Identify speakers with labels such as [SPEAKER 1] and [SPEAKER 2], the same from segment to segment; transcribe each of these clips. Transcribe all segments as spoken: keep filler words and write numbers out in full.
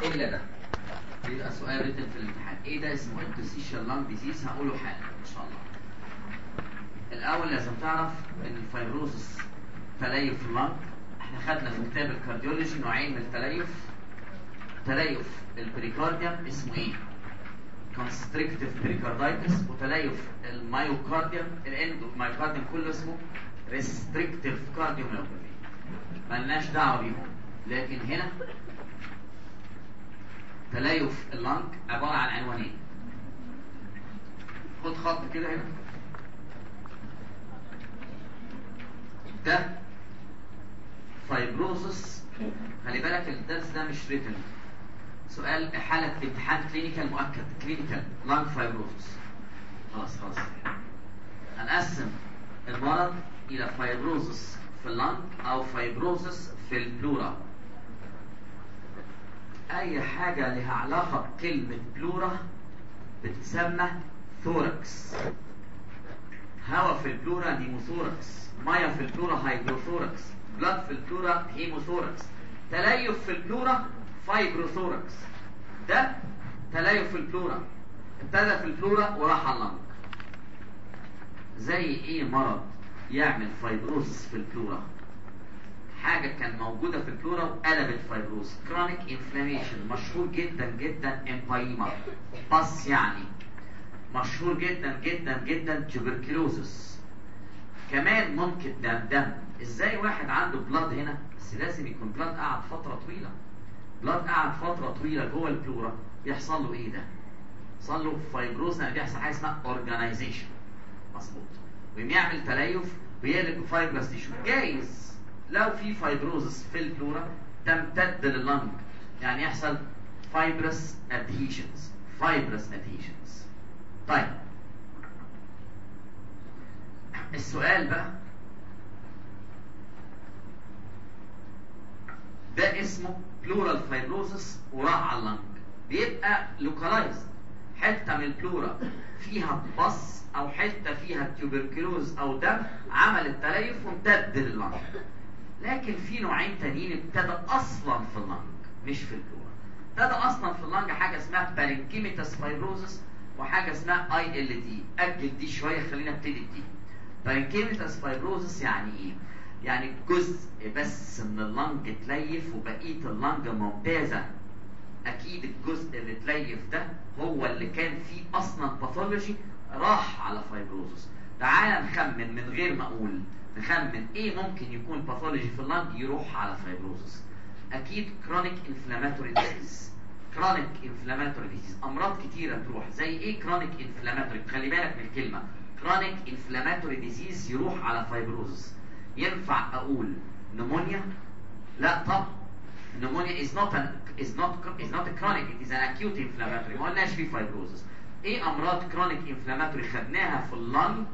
[SPEAKER 1] الا ده بيبقى سؤال ريتن في الامتحان. ايه ده؟ اسمه interstitial lung disease. هقوله حالا ان شاء الله. الاول لازم تعرف ان الفيبروزس تليف في اللنج. احنا خدنا في كتاب الكارديولوجي نوعين من التليف. تليف البريكارديوم اسمه ايه؟ constrictive pericarditis، وتليف المايوكارديوم الاندومايوكارديوم كله اسمه restrictive cardiomyopathy. ملناش دعوه بيهم. لكن هنا تليف اللنج عباره عن عنوانين. خد خط كده هنا. ده فايبروزس. خلي بالك الدرس ده مش ريتن. سؤال حالة امتحان كلينيكال مؤكد. كلينيكال لانج فايبروزس. خلاص خلاص. هنقسم المرض إلى فايبروزس في اللانج أو فايبروزس في البلورا. أي حاجة لها علاقة بكلمة بلورا بتسمى ثوركس. هواء في البلورا نيموثوركس، ميه في البلورا هيدروثوركس، بلاد في البلورا هيموثوركس. تليف في البلورا فايبروثوركس. ده تليف في البلورا ابتدى في البلورا وراح على اللنج. زي ايه مرض يعمل فايبروسس في البلورا؟ حاجه كان موجوده في البلورا وقلبت فايبروس. كرونيك انفلاميشن مشهور جدا جدا امبايما بس يعني مشهور جدا جدا جدا تيوبركلوزس. كمان ممكن دم دم. ازاي واحد عنده بلاد هنا بس لازم يكون بلاد قعد فتره طويله. بلاد قعد فتره طويله جوه البلورا يحصل له ايه ده؟ يحصل له فايبروز. يعني بيحصل حاجه اسمها اورجانيزيشن. مظبوط. ويعمل تليف ويقلب بفايبرس تيشو. جايز لو في فايبروزس في البلورا تمتد لللنج، يعني يحصل فايبرس ادهيشنز. فايبرس ادهيشنز. طيب السؤال بقى ده اسمه بلورال فايبروزس وراح على اللنج. بيبقى لوكالايزد. حته من البلورا فيها بص او حته فيها تيوبركلوز او دم عمل التليف وامتد لللنج. لكن في نوعين تانيين ابتدى اصلا في اللنج مش في البلورا. ابتدى اصلا في اللنج حاجه اسمها بارينكيميتاس فايبروزس وحاجه اسمها اي ال دي. اجل دي شويه خلينا ابتدي بدي. بارينكيميتاس فايبروزس يعني ايه؟ يعني جزء بس من اللنج اتليف وبقيه اللنج ممتازه. اكيد الجزء اللي اتليف ده هو اللي كان فيه اصلا باثولوجي راح على فايبروزس. تعال نخمن من غير ما اقول. نخمن ايه ممكن يكون باثولوجي في اللنج يروح على فايبروزس. اكيد كرونيك انفلاماتوري ديزيز. كرونيك انفلاماتوري ديزيز امراض كتيره تروح. زي ايه كرونيك انفلاماتوري؟ خلي بالك من الكلمه كرونيك انفلاماتوري ديزيز يروح على فايبروزس. ينفع اقول نمونيا؟ لا طبعا. نمونيا is not an is not is not a chronic, it is an acute inflammatory. ما قلناش فيه فايبروزس. ايه امراض كرونيك انفلاماتوري خدناها في اللنج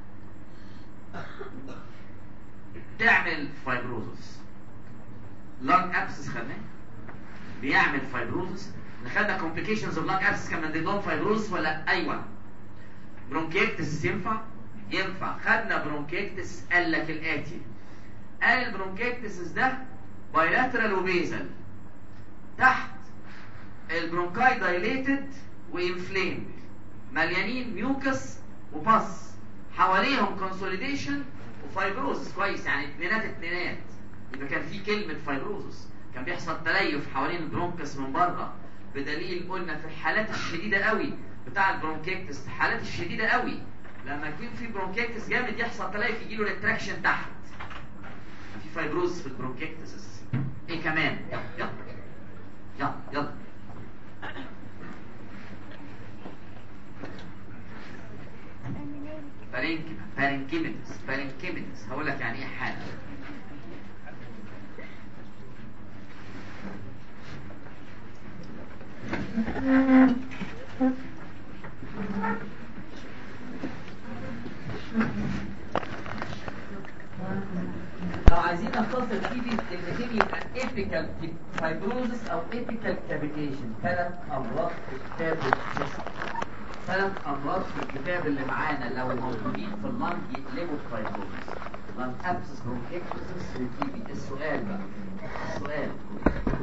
[SPEAKER 1] تعمل فايبروزس؟ لانج ابسس خدناه بيعمل فايبروزس. خدنا complications of lung abscess كان من ضمنهم فايبروزس ولا؟ ايوه. برونكيكتس ينفع؟ ينفع. خدنا برونكيكتس قال لك الاتي. قال البرونكيكتس ده بايلاترال وبيزل. تحت البرونكاي دايليتد وانفليمد مليانين ميوكس وباس حواليهم كونسوليديشن وفايبروزس. كويس يعني اتنينات اتنينات. يبقى كان في كلمه فايبروزس. كان بيحصل تليف حوالين البرونكس من بره. بدليل قلنا في الحالات الشديده قوي بتاع البرونكيكتس، الحالات الشديده قوي لما يكون في برونكيكتس جامد يحصل تليف يجي له ريتراكشن تحت. في فايبروزس في البرونكيكتس. ايه كمان؟ يلا يلا يلا يلا بارينكيما بارينكيميتس بارينكيميتس. هقول لك يعني ايه حاجه. لو عايزين نختصر فيه الكلمتين يبقى ايبيكال فايبروزس او ايبيكال كافيتيشن. ثلاث امراض في كتاب الجسم. ثلاث امراض في الكتاب اللي معانا لو موجودين في اللنج يقلبوا فايبروزس. لانج ابسس برونكيكتس ريتيبي. السؤال بقى السؤال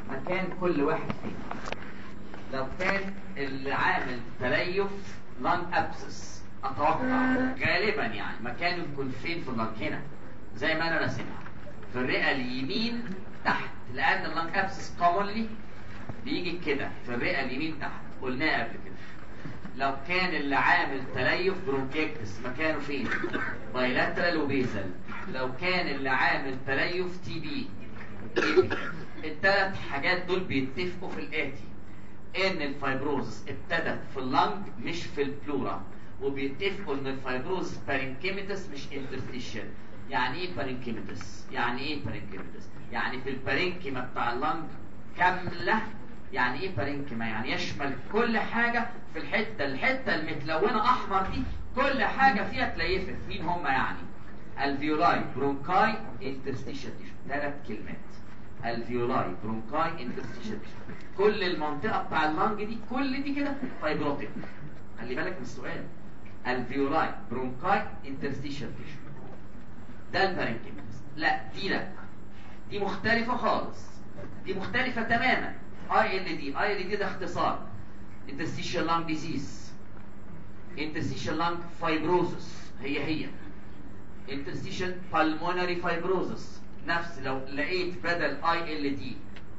[SPEAKER 1] مكان كل واحد فين. لو كان اللي عامل تليف لانج ابسس، اتوقع غالبا يعني مكانه يكون فين في اللانج؟ هنا زي ما انا راسمها في الرئه اليمين تحت، لان اللانج ابسس كومونلي بيجي كده في الرئه اليمين تحت، قلناه قبل كده. لو كان اللي عامل تليف برونكيكتس مكانه فين؟ بايلاترال وبيزل. لو كان اللي عامل تليف تي بي، الثلاث حاجات دول بيتفقوا في الاتي: ان الفايبروزس ابتدت في اللنج مش في البلورا، وبيتفقوا ان الفايبروزس بارينكيميتس مش انترستيشن. يعني ايه بارينكيميتس؟ يعني ايه بارينكيميتس؟ يعني في البارينكيما بتاع اللنج كامله. يعني ايه بارينكيما؟ يعني يشمل كل حاجه في الحته الحته المتلونه احمر دي، كل حاجه فيها تليفت. مين هم يعني؟ الفيولاي، برونكاي، انترستيشن تيشو. ثلاث كلمات: الفيولاي، برونكاي، انترستيشن تيشو. كل المنطقه بتاع اللنج دي كل دي كده فايبروتيك. خلي بالك من السؤال: الفيولاي، برونكاي، انترستيشن تيشو. ده البارينكيميتس. لا دي لا، دي مختلفه خالص، دي مختلفه تماما. اي ال دي، اي ال دي ده اختصار interstitial lung disease، interstitial lung fibrosis، هي هي interstitial pulmonary fibrosis. نفس لو لقيت بدل اي ال دي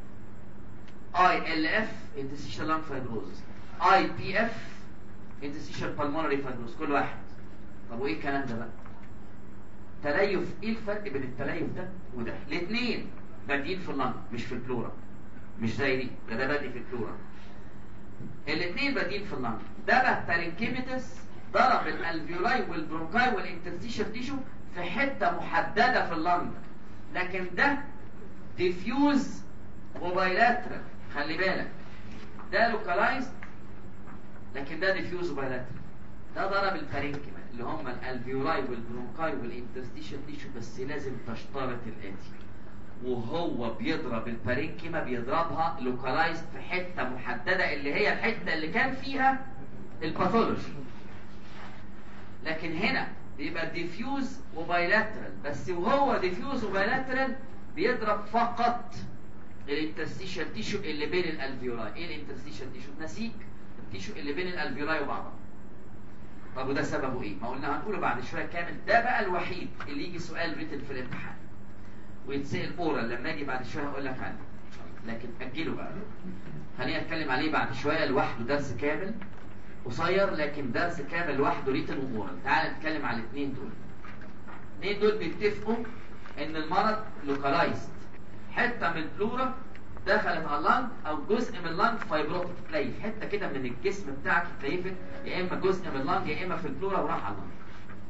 [SPEAKER 1] اي ال اف interstitial lung fibrosis، اي بي اف interstitial pulmonary fibrosis، كل واحد. طب وايه الكلام ده بقى؟ تليف. ايه الفرق بين التليف ده وده؟ الاثنين بادئين في اللنج مش في البلورا، مش زي دي، ده ده بادئ في البلورا. الاثنين بادئين في اللنج. ده بقى بارينكيميتس ضرب الالفيولاي والبرونكاي والانترستيشن تيشو في حته محدده في اللنج، لكن ده ديفيوز وبايلاترال. خلي بالك، ده لوكالايزد لكن ده ديفيوز وبايلاترال. ده ضرب البارينكيما اللي هم الالفيولاي والبرونكاي والانترستيشن تيشو، بس لازم تشترط الاتي: وهو بيضرب البارينكيما بيضربها لوكالايزد في حته محدده اللي هي الحته اللي كان فيها الباثولوجي. لكن هنا بيبقى ديفيوز وبايلاترال، بس وهو ديفيوز وبايلاترال بيضرب فقط الانترستيشن تيشو اللي بين الالفيولاي. ايه الانترستيشن تيشو؟ نسيج التيشو اللي بين الالفيولاي وبعضها. طب وده سببه ايه؟ ما قلنا هنقوله بعد شويه كامل. ده بقى الوحيد اللي يجي سؤال ريتن في الامتحان ويتسال اورال، لما اجي بعد شويه هقول لك عنه، لكن اجله بقى. خلينا نتكلم عليه بعد شويه لوحده، درس كامل قصير لكن درس كامل لوحده ريتن واورال. تعال نتكلم على الاثنين دول. الاثنين دول بيتفقوا ان المرض لوكالايزد، حته من البلورا دخلت على اللنج او جزء من اللنج فايبروتيك، تليف حته كده من الجسم بتاعك اتليفت، يا اما جزء من اللنج يا اما في البلورا وراح على اللنج.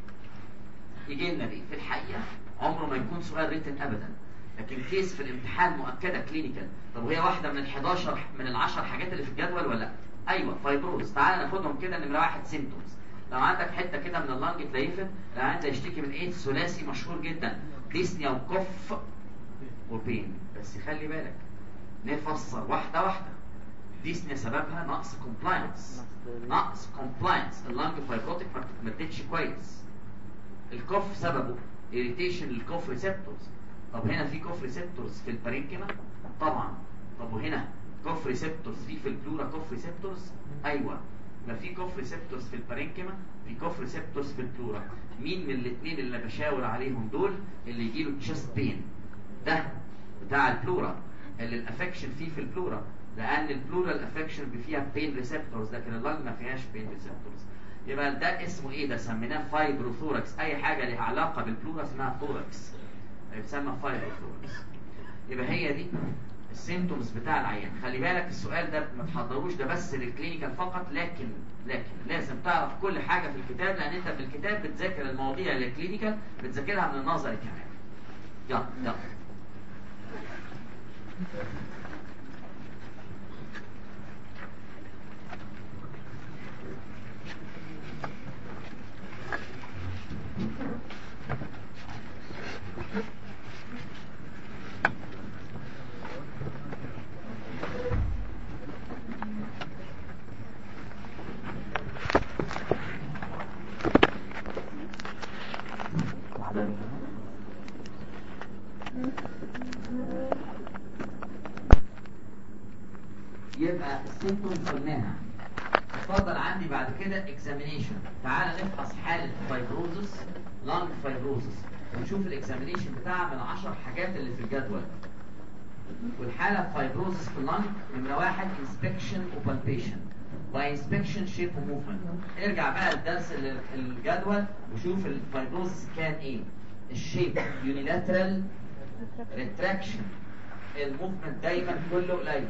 [SPEAKER 1] يجي لنا دي في الحقيقه عمره ما يكون سؤال ريتن ابدا، لكن كيس في الامتحان مؤكده كلينيكال. طب وهي واحده من الحداشر من العشر حاجات اللي في الجدول ولا لا؟ ايوه فايبروز. تعال ناخدهم كده. نمره واحد سيمتومز: لو عندك حته كده من اللنج اتليفت، لو عندك يشتكي من ايه؟ ثلاثي مشهور جدا: ديسنيا وكف وبين. بس خلي بالك نفسر واحده واحده. ديسنيا سببها نقص كومبلاينس، نقص كومبلاينس، اللنج فايبروتيك ما بتتمددش كويس. الكف سببه irritation للكوف ريسبتورز. طب هنا في كوف ريسبتورز في البارينكيما؟ طبعا. طب وهنا كوف ريسبتورز في في البلورا كوف ريسبتورز؟ ايوه. ما في كوف ريسبتورز في البارينكيما، في كوف ريسبتورز في البلورا. مين من الاثنين اللي بشاور عليهم دول اللي يجيله تشست بين؟ ده بتاع البلورا اللي الافكشن فيه في البلورا، لان البلورا الافكشن فيها بين ريسبتورز لكن اللنج ما فيهاش بين ريسبتورز. يبقى ده اسمه ايه؟ ده سميناه فايبروثوركس. اي حاجه لها علاقه بالبلورا اسمها ثوركس، بتسمى فايبروثوركس. يبقى هي دي السيمتومز بتاع العيان. خلي بالك السؤال ده ما تحضروش ده بس للكلينيكال فقط، لكن لكن لازم تعرف كل حاجه في الكتاب، لان انت في الكتاب بتذاكر المواضيع الكلينيكال بتذاكرها من النظري كمان. يلا يلا. السيمبتومز قلناها. اتفضل عندي بعد كده اكزامينيشن. تعال نفحص حاله فايبروزس، لانج فايبروزس، ونشوف الاكزامينيشن بتاعها من عشر حاجات اللي في الجدول. والحاله فايبروزس في اللانج نمره واحد انسبكشن وبالبيشن. باي انسبكشن شيب وموفمنت. ارجع بقى لدرس الجدول وشوف الفايبروزس كان ايه. الشيب يونيلاترال ريتراكشن، الموفمنت دايما كله قليل.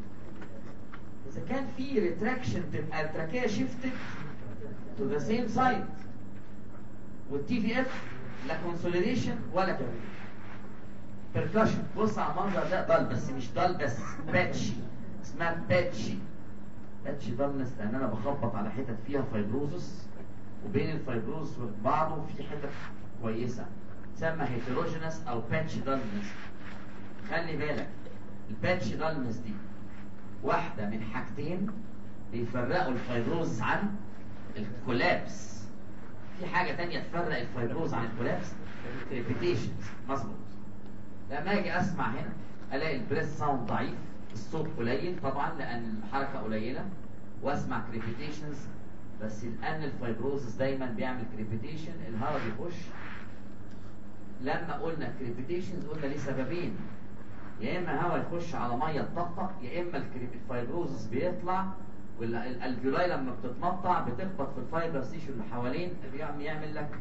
[SPEAKER 1] اذا كان في ريتراكشن تبقى التراكيه شيفتد تو ذا سيم سايد، والتي في اف لا كونسوليديشن ولا كده. بيركشن، بص على المنظر ده ضل، بس مش ضل بس، باتشي، اسمها باتشي. باتشي ضلنس لان انا بخبط على حتت فيها فايبروزس، وبين الفايبروزس وبعضه في حتت كويسه، تسمى هيتروجينس او باتشي ضلنس. خلي بالك الباتشي ضلنس دي واحده من حاجتين بيفرقوا الفايبروزس عن الكولابس. في حاجه تانية تفرق الفايبروز عن الكولابس، الكريبيتيشنز. مظبوط. لما اجي اسمع هنا الاقي البريس ساوند ضعيف، الصوت قليل طبعا لان الحركه قليله، واسمع كريبيتيشنز، بس لان الفايبروزس دايما بيعمل كريبيتيشن، الهواء بيخش. لما قلنا كريبيتيشنز قلنا ليه سببين، يا اما هواء يخش على ميه تطقطق، يا اما الفايبروزس بيطلع والالفيولاي لما بتتمطع بتخبط في الفايبر تيشو اللي حوالين، بيعمل لك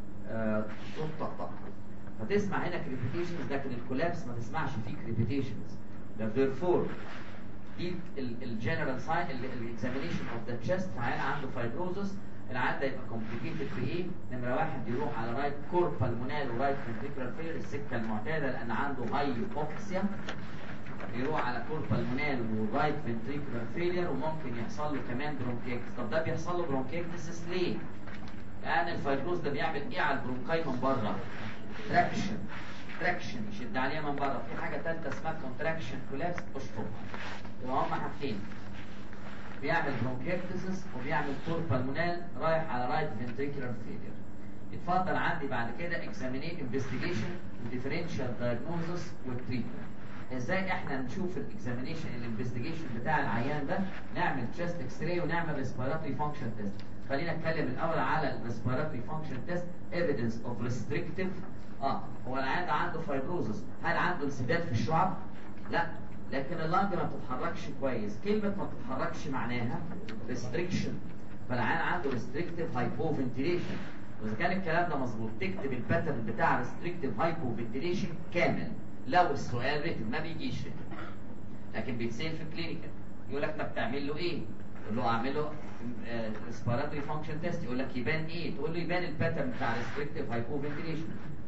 [SPEAKER 1] صوت طقطقه. فتسمع هنا كريبيتيشنز، لكن الكولابس ما تسمعش فيه كريبيتيشنز. ده therefore دي الجنرال ساين الاكزامينيشن اوف ذا تشيست. فعيان عنده فايبروزس، العيان ده يبقى كومبليكيتد بايه؟ نمره واحد يروح على رايت كور بالمونال ورايت فنتريكولار فيلر، السكه المعتاده لان عنده هاي هيبوكسيا. يروح على كور بالمونال ورايت فنتريكولار فيلر، وممكن يحصل له كمان برونكيكتس. طب ده بيحصل له برونكيكتس ليه؟ لان الفايبروز ده بيعمل ايه على البرونكاي من بره؟ تراكشن. تراكشن يشد عليها من بره. في حاجه ثالثه اسمها كونتراكشن كولابس، اشطب. يبقى هم حاجتين، بيعمل برونكيكتسس وبيعمل كور بالمونال رايح على رايت فنتريكولار فيلير. اتفضل عندي بعد كده اكزامينيت انفستيجيشن وديفرنشال دايجنوزس والتريتمنت. ازاي احنا نشوف الاكزامينيشن الانفستيجيشن بتاع العيان ده؟ نعمل تشست اكس راي ونعمل ريسبيراتوري فانكشن تيست. خلينا نتكلم الاول على الريسبيراتوري فانكشن تيست. ايفيدنس اوف ريستريكتيف. اه هو العيان ده عنده فايبروزس، هل عنده انسداد في الشعب؟ لا، لكن اللنج ما بتتحركش كويس. كلمه ما بتتحركش معناها ريستريكشن، فالعيان عنده ريستريكتيف هايبوفنتيليشن. واذا كان الكلام ده مظبوط تكتب الباترن بتاع ريستريكتيف هايبوفنتيليشن كامل. لو السؤال ريتم ما بيجيش ريتم، لكن بيتسال في الكلينيكال يقول لك ما بتعمل له ايه؟ تقول له اعمل له ريسبيراتوري فانكشن تيست، يقول لك يبان ايه؟ تقول له يبان الباترن بتاع ريستريكتيف هايبوفنتيليشن،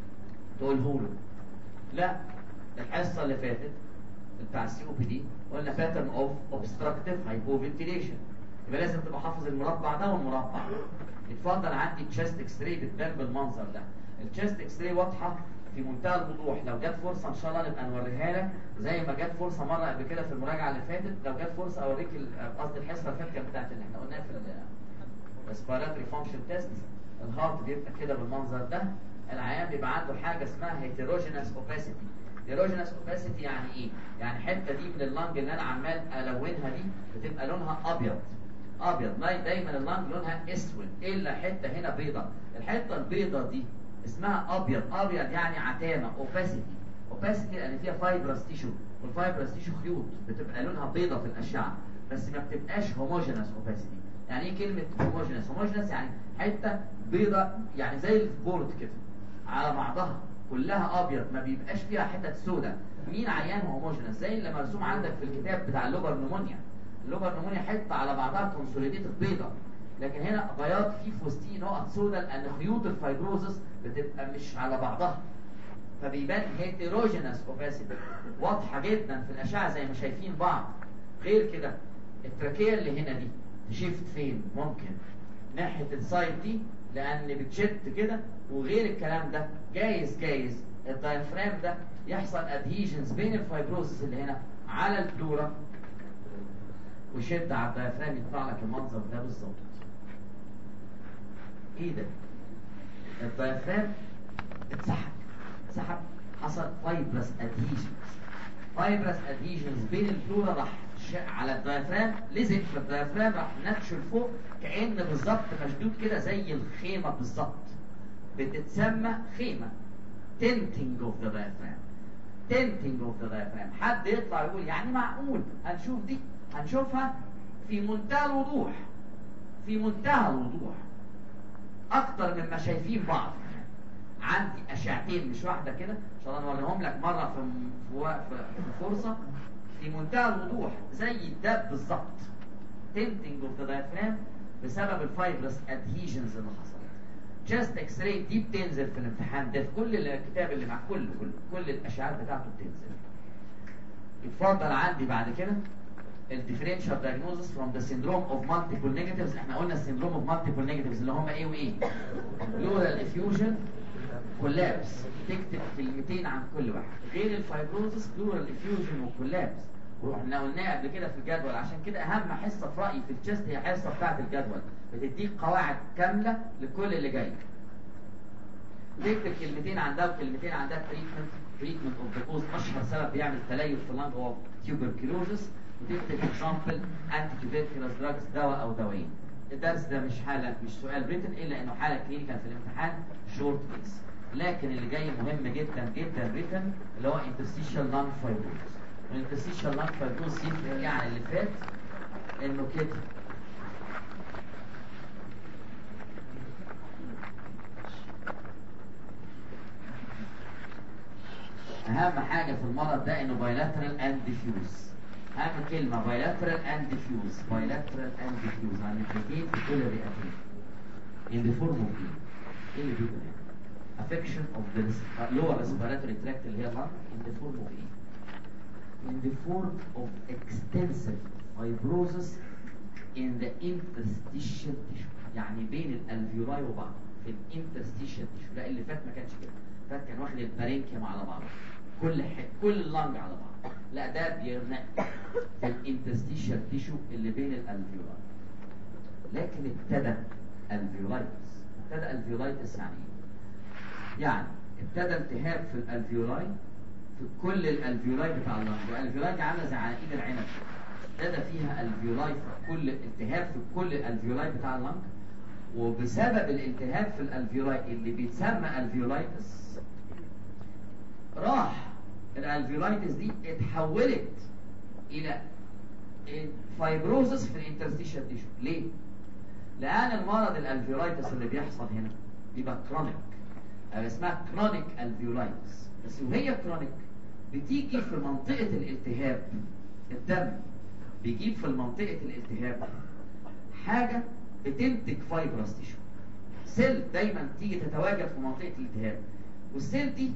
[SPEAKER 1] تقوله له. لا، الحصه اللي فاتت بتاع السي او بي دي قلنا باترن اوف اوبستراكتيف هايبوفنتيليشن، يبقى لازم تبقى حافظ المربع ده والمربع. اتفضل عندي تشيست اكس راي بتبان بالمنظر ده. التشيست اكس راي واضحه في منتهى الوضوح، لو جت فرصه ان شاء الله نبقى نوريها لك زي ما جت فرصه مره قبل كده في المراجعه اللي فاتت. لو جت فرصه اوريك قصدي الحصه اللي فاتت بتاعت اللي احنا قلناها في الريسبيراتوري فانكشن تيست. الهارت بيبقى كده بالمنظر ده. العيان بيبقى عنده حاجه اسمها هيتروجينس اوباسيتي. هيتروجينس اوباسيتي يعني ايه؟ يعني الحته دي من اللنج اللي انا عمال الونها دي بتبقى لونها ابيض. ابيض دايما اللنج لونها اسود الا حته هنا بيضه. الحته البيضه دي اسمها ابيض. ابيض يعني عتامه، اوباسيتي. اوباسيتي لان فيها فايبرس تيشو، والفايبرس تيشو خيوط بتبقى لونها بيضه في الاشعه، بس ما بتبقاش هوموجينس اوباسيتي. يعني ايه كلمه هوموجينس؟ هوموجينس يعني حته بيضه، يعني زي البورد كده على بعضها كلها ابيض، ما بيبقاش فيها حتت سوداء. مين عيان هوموجينس؟ زي اللي مرسوم عندك في الكتاب بتاع اللوبر نمونيا. اللوبر نمونيا حته على بعضها كونسوليديتد بيضه، لكن هنا بياض فيه في وسطيه نقط سوداء لان خيوط الفايبروزس بتبقى مش على بعضها، فبيبان هيتروجينس اوباسيتي واضحه جدا في الاشعه زي ما شايفين بعض. غير كده التراكيه اللي هنا دي تشيفت فين؟ ممكن ناحيه السايد دي لان بتشد كده، وغير الكلام ده جايز جايز الدايفرام ده يحصل ادهيجنز بين الفايبروزس اللي هنا على البلورا وشد على الدايفرام يطلع لك المنظر ده بالظبط. ايه ده؟ الدايفرام اتسحب اتسحب حصل فايبرس ادهيجنز. فايبرس ادهيجنز بين البلورا راح على الديافرام، لزق في الديافرام، راح نتشر فوق كأن بالظبط مشدود كده زي الخيمة بالظبط. بتتسمى خيمة tenting of the diaphragm. tenting of the diaphragm. حد يطلع يقول يعني معقول هنشوف دي؟ هنشوفها في منتهى الوضوح، في منتهى الوضوح اكتر مما شايفين بعض. عندي اشعتين مش واحده كده ان شاء الله نوريهم لك مره في في في فرصه في منتهى الوضوح زي الدب بالظبط. tenting of the diaphragm بسبب الفايبرس ادهيجنز اللي حصلت. جاست اكس راي دي بتنزل في الامتحان ده في كل الكتاب اللي مع كل كل كل الاشعات بتاعته بتنزل. اتفضل عندي بعد كده الديفرنشال دايجنوزس فروم ذا سيندروم اوف مالتيبل نيجاتيفز. احنا قلنا السيندروم اوف مالتيبل نيجاتيفز اللي هم ايه وايه؟ بلورال افيوجن، كولابس. تكتب كلمتين عن كل واحد. غير الفايبروزس بلورال افيوجن وكولابس، واحنا قلناها قبل كده في الجدول. عشان كده اهم حصه في رايي في التشست هي الحصه بتاعه الجدول، بتديك قواعد كامله لكل اللي جاي. تكتب كلمتين عن ده وكلمتين عن ده. تريتمنت تريتمنت اوف ذا كوز، اشهر سبب بيعمل تليف في اللنج هو تيوبركلوزس. وتكتب اكزامبل انتي تيوبركلوز دراجز، دواء او دوايين. الدرس ده مش حاله مش سؤال ريتن الا انه حاله كلينيكال في الامتحان شورت كيس. لكن اللي جاي مهم جدا جدا ريتن اللي هو انترستيشال لانج فايبروز. الانترستيشال لانج فايبروز يفرق ايه عن اللي فات؟ انه كده اهم حاجه في المرض ده انه بايلاترال اند ديفيوز. اهم كلمه بايلاترال اند ديفيوز، بايلاترال اند ديفيوز عن الاثنين في كل الرئتين. in the form of ايه؟ ايه اللي بيقول هنا؟ affection of the lower respiratory tract اللي هي lung in the form of ايه؟ in the form of extensive fibrosis in the interstitial tissue. يعني بين الالفيولاي وبعض في الانترستيشال تيشو. لا اللي فات ما كانش كده، فات كان واخد البارينكيوم على بعض، كل حته كل اللنج على بعض. لا ده بيرنق في الانترستيشال تيشو اللي بين الالفيولاي. لكن ابتدى الفيولايتس. ابتدى الفيولايتس يعني ايه؟ يعني ابتدى التهاب في الالفيولاي في كل الالفيولاي بتاع اللنج. الالفيولاي دي عامله زي على ايد العنب، ابتدى فيها الفيولاي في كل التهاب في كل الالفيولاي بتاع اللنج. وبسبب الالتهاب في الالفيولاي اللي بيتسمى الفيولايتس، راح الالفيولايتس دي اتحولت الى فايبروزس في الانترستيشال تيشو. ليه؟ لان المرض الالفيولايتس اللي بيحصل هنا بيبقى كرونيك، اسمها كرونيك الفيولايتس. بس وهي كرونيك بتيجي في منطقه الالتهاب. الدم بيجيب في منطقه الالتهاب حاجه بتنتج فايبرس تيشو. سيل دايما تيجي تتواجد في منطقه الالتهاب، والسيل دي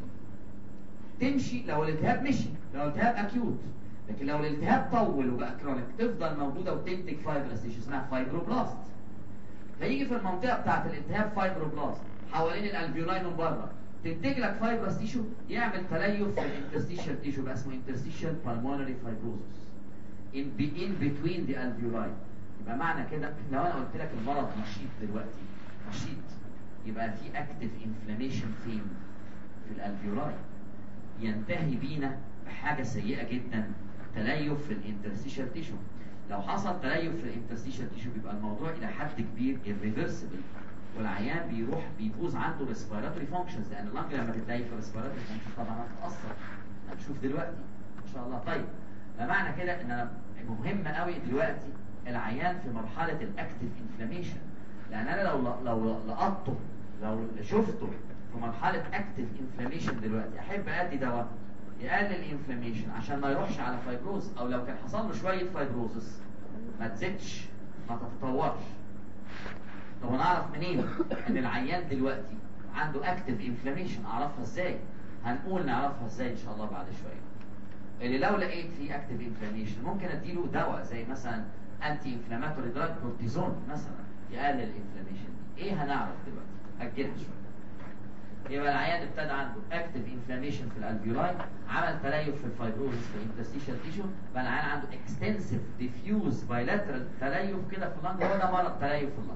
[SPEAKER 1] تمشي لو الالتهاب مشي، لو الالتهاب اكيوت. لكن لو الالتهاب طول وبقى كرونيك تفضل موجوده وتنتج فايبرس تيشو اسمها فايبروبلاست. فيجي في المنطقه بتاعه الالتهاب فايبروبلاست حوالين الالفيولاي من بره، تنتج لك فايبرس تيشو يعمل تليف في الانترستيشال تيشو بقى اسمه انترستيشال بالمونري فايبروزس in in between the alveoli. يبقى معنى كده لو انا قلت لك المرض نشيط دلوقتي نشيط، يبقى في اكتف انفلاميشن فين؟ في الالفيولاي. ينتهي بينا بحاجه سيئه جدا، تليف في الانترستيشال تيشو. لو حصل تليف في الانترستيشال تيشو بيبقى الموضوع الى حد كبير irreversible، والعيان بيروح بيبوظ عنده ريسبيراتوري فانكشنز، لان اللنج لما تتليف في الريسبيراتوري فانكشنز طبعا هتتاثر. هنشوف دلوقتي ان شاء الله. طيب فمعنى كده ان انا مهم قوي دلوقتي العيان في مرحله الاكتف انفلاميشن، لان انا لو لو لقطته لو شفته في مرحله اكتف انفلاميشن دلوقتي احب ادي دواء يقلل الانفلاميشن عشان ما يروحش على فايبروز، او لو كان حصل له شويه فايبروزس ما تزيدش ما تتطورش. طب انا اعرف منين ان العيان دلوقتي عنده اكتف انفلاميشن؟ اعرفها ازاي؟ هنقول نعرفها ازاي ان شاء الله بعد شويه. اللي لو لقيت فيه اكتف انفلاميشن ممكن اديله دواء زي مثلا انتي انفلاماتوري دراج كورتيزون مثلا يقلل الانفلاميشن دي. ايه هنعرف دلوقتي؟ اجلها شويه. يبقى العيان ابتدى عنده اكتف انفلاميشن في الالفيولاي، عمل تليف في الفايبروزس في الانترستيشال تيشو، بقى العيان عنده اكستنسيف ديفيوز بايلاترال تليف كده في اللنج. هو ده مرض تليف في اللنج.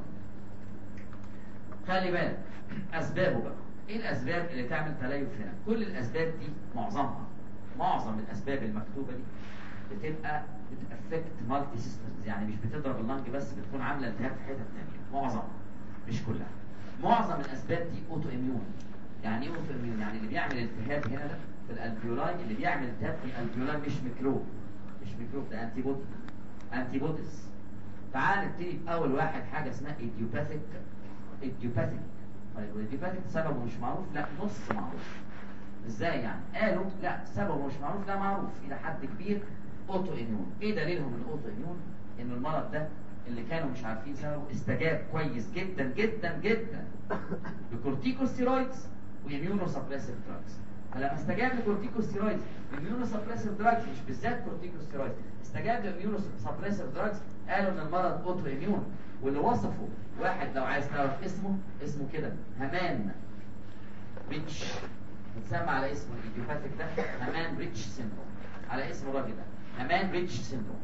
[SPEAKER 1] خلي بالك اسبابه بقى. ايه الاسباب اللي تعمل تليف هنا؟ كل الاسباب دي معظمها معظم الاسباب المكتوبه دي
[SPEAKER 2] بتبقى بتأفكت مالتي سيستمز، يعني مش بتضرب اللنج بس، بتكون عامله التهاب في حتت ثانيه، معظمها مش كلها. معظم الاسباب دي اوتو اميون. يعني ايه اوتو اميون؟ يعني اللي بيعمل التهاب هنا ده في الالفيولاي، اللي بيعمل التهاب في الالفيولاي مش ميكروب، مش ميكروب، ده انتي بودي، انتي بوديز. تعال نبتدي باول واحد، حاجه اسمها ايديوباثيك. ايديوباثيك طيب والايديوباثيك سببه مش معروف؟ لا نص معروف. ازاي يعني؟ قالوا لا سببه مش معروف، لا معروف الى حد كبير. اوتو اميون. ايه دليلهم الاوتو اميون؟ ان المرض ده اللي كانوا مش عارفين سببه استجاب كويس جدا جدا جدا بكورتيكوستيرويدز واميونو سبريسيف دراجز. فلما استجاب لكورتيكوستيرويدز واميونو سبريسيف دراجز، مش بالذات كورتيكوستيرويدز، استجاب لاميونو سبريسيف دراجز، قالوا ان المرض اوتو اميون. واللي وصفه واحد لو عايز تعرف اسمه، اسمه كده همان ريتش، متسمى على اسم الايديوباثيك ده همان ريتش سيندروم، على اسم الراجل ده همان ريتش سيندروم.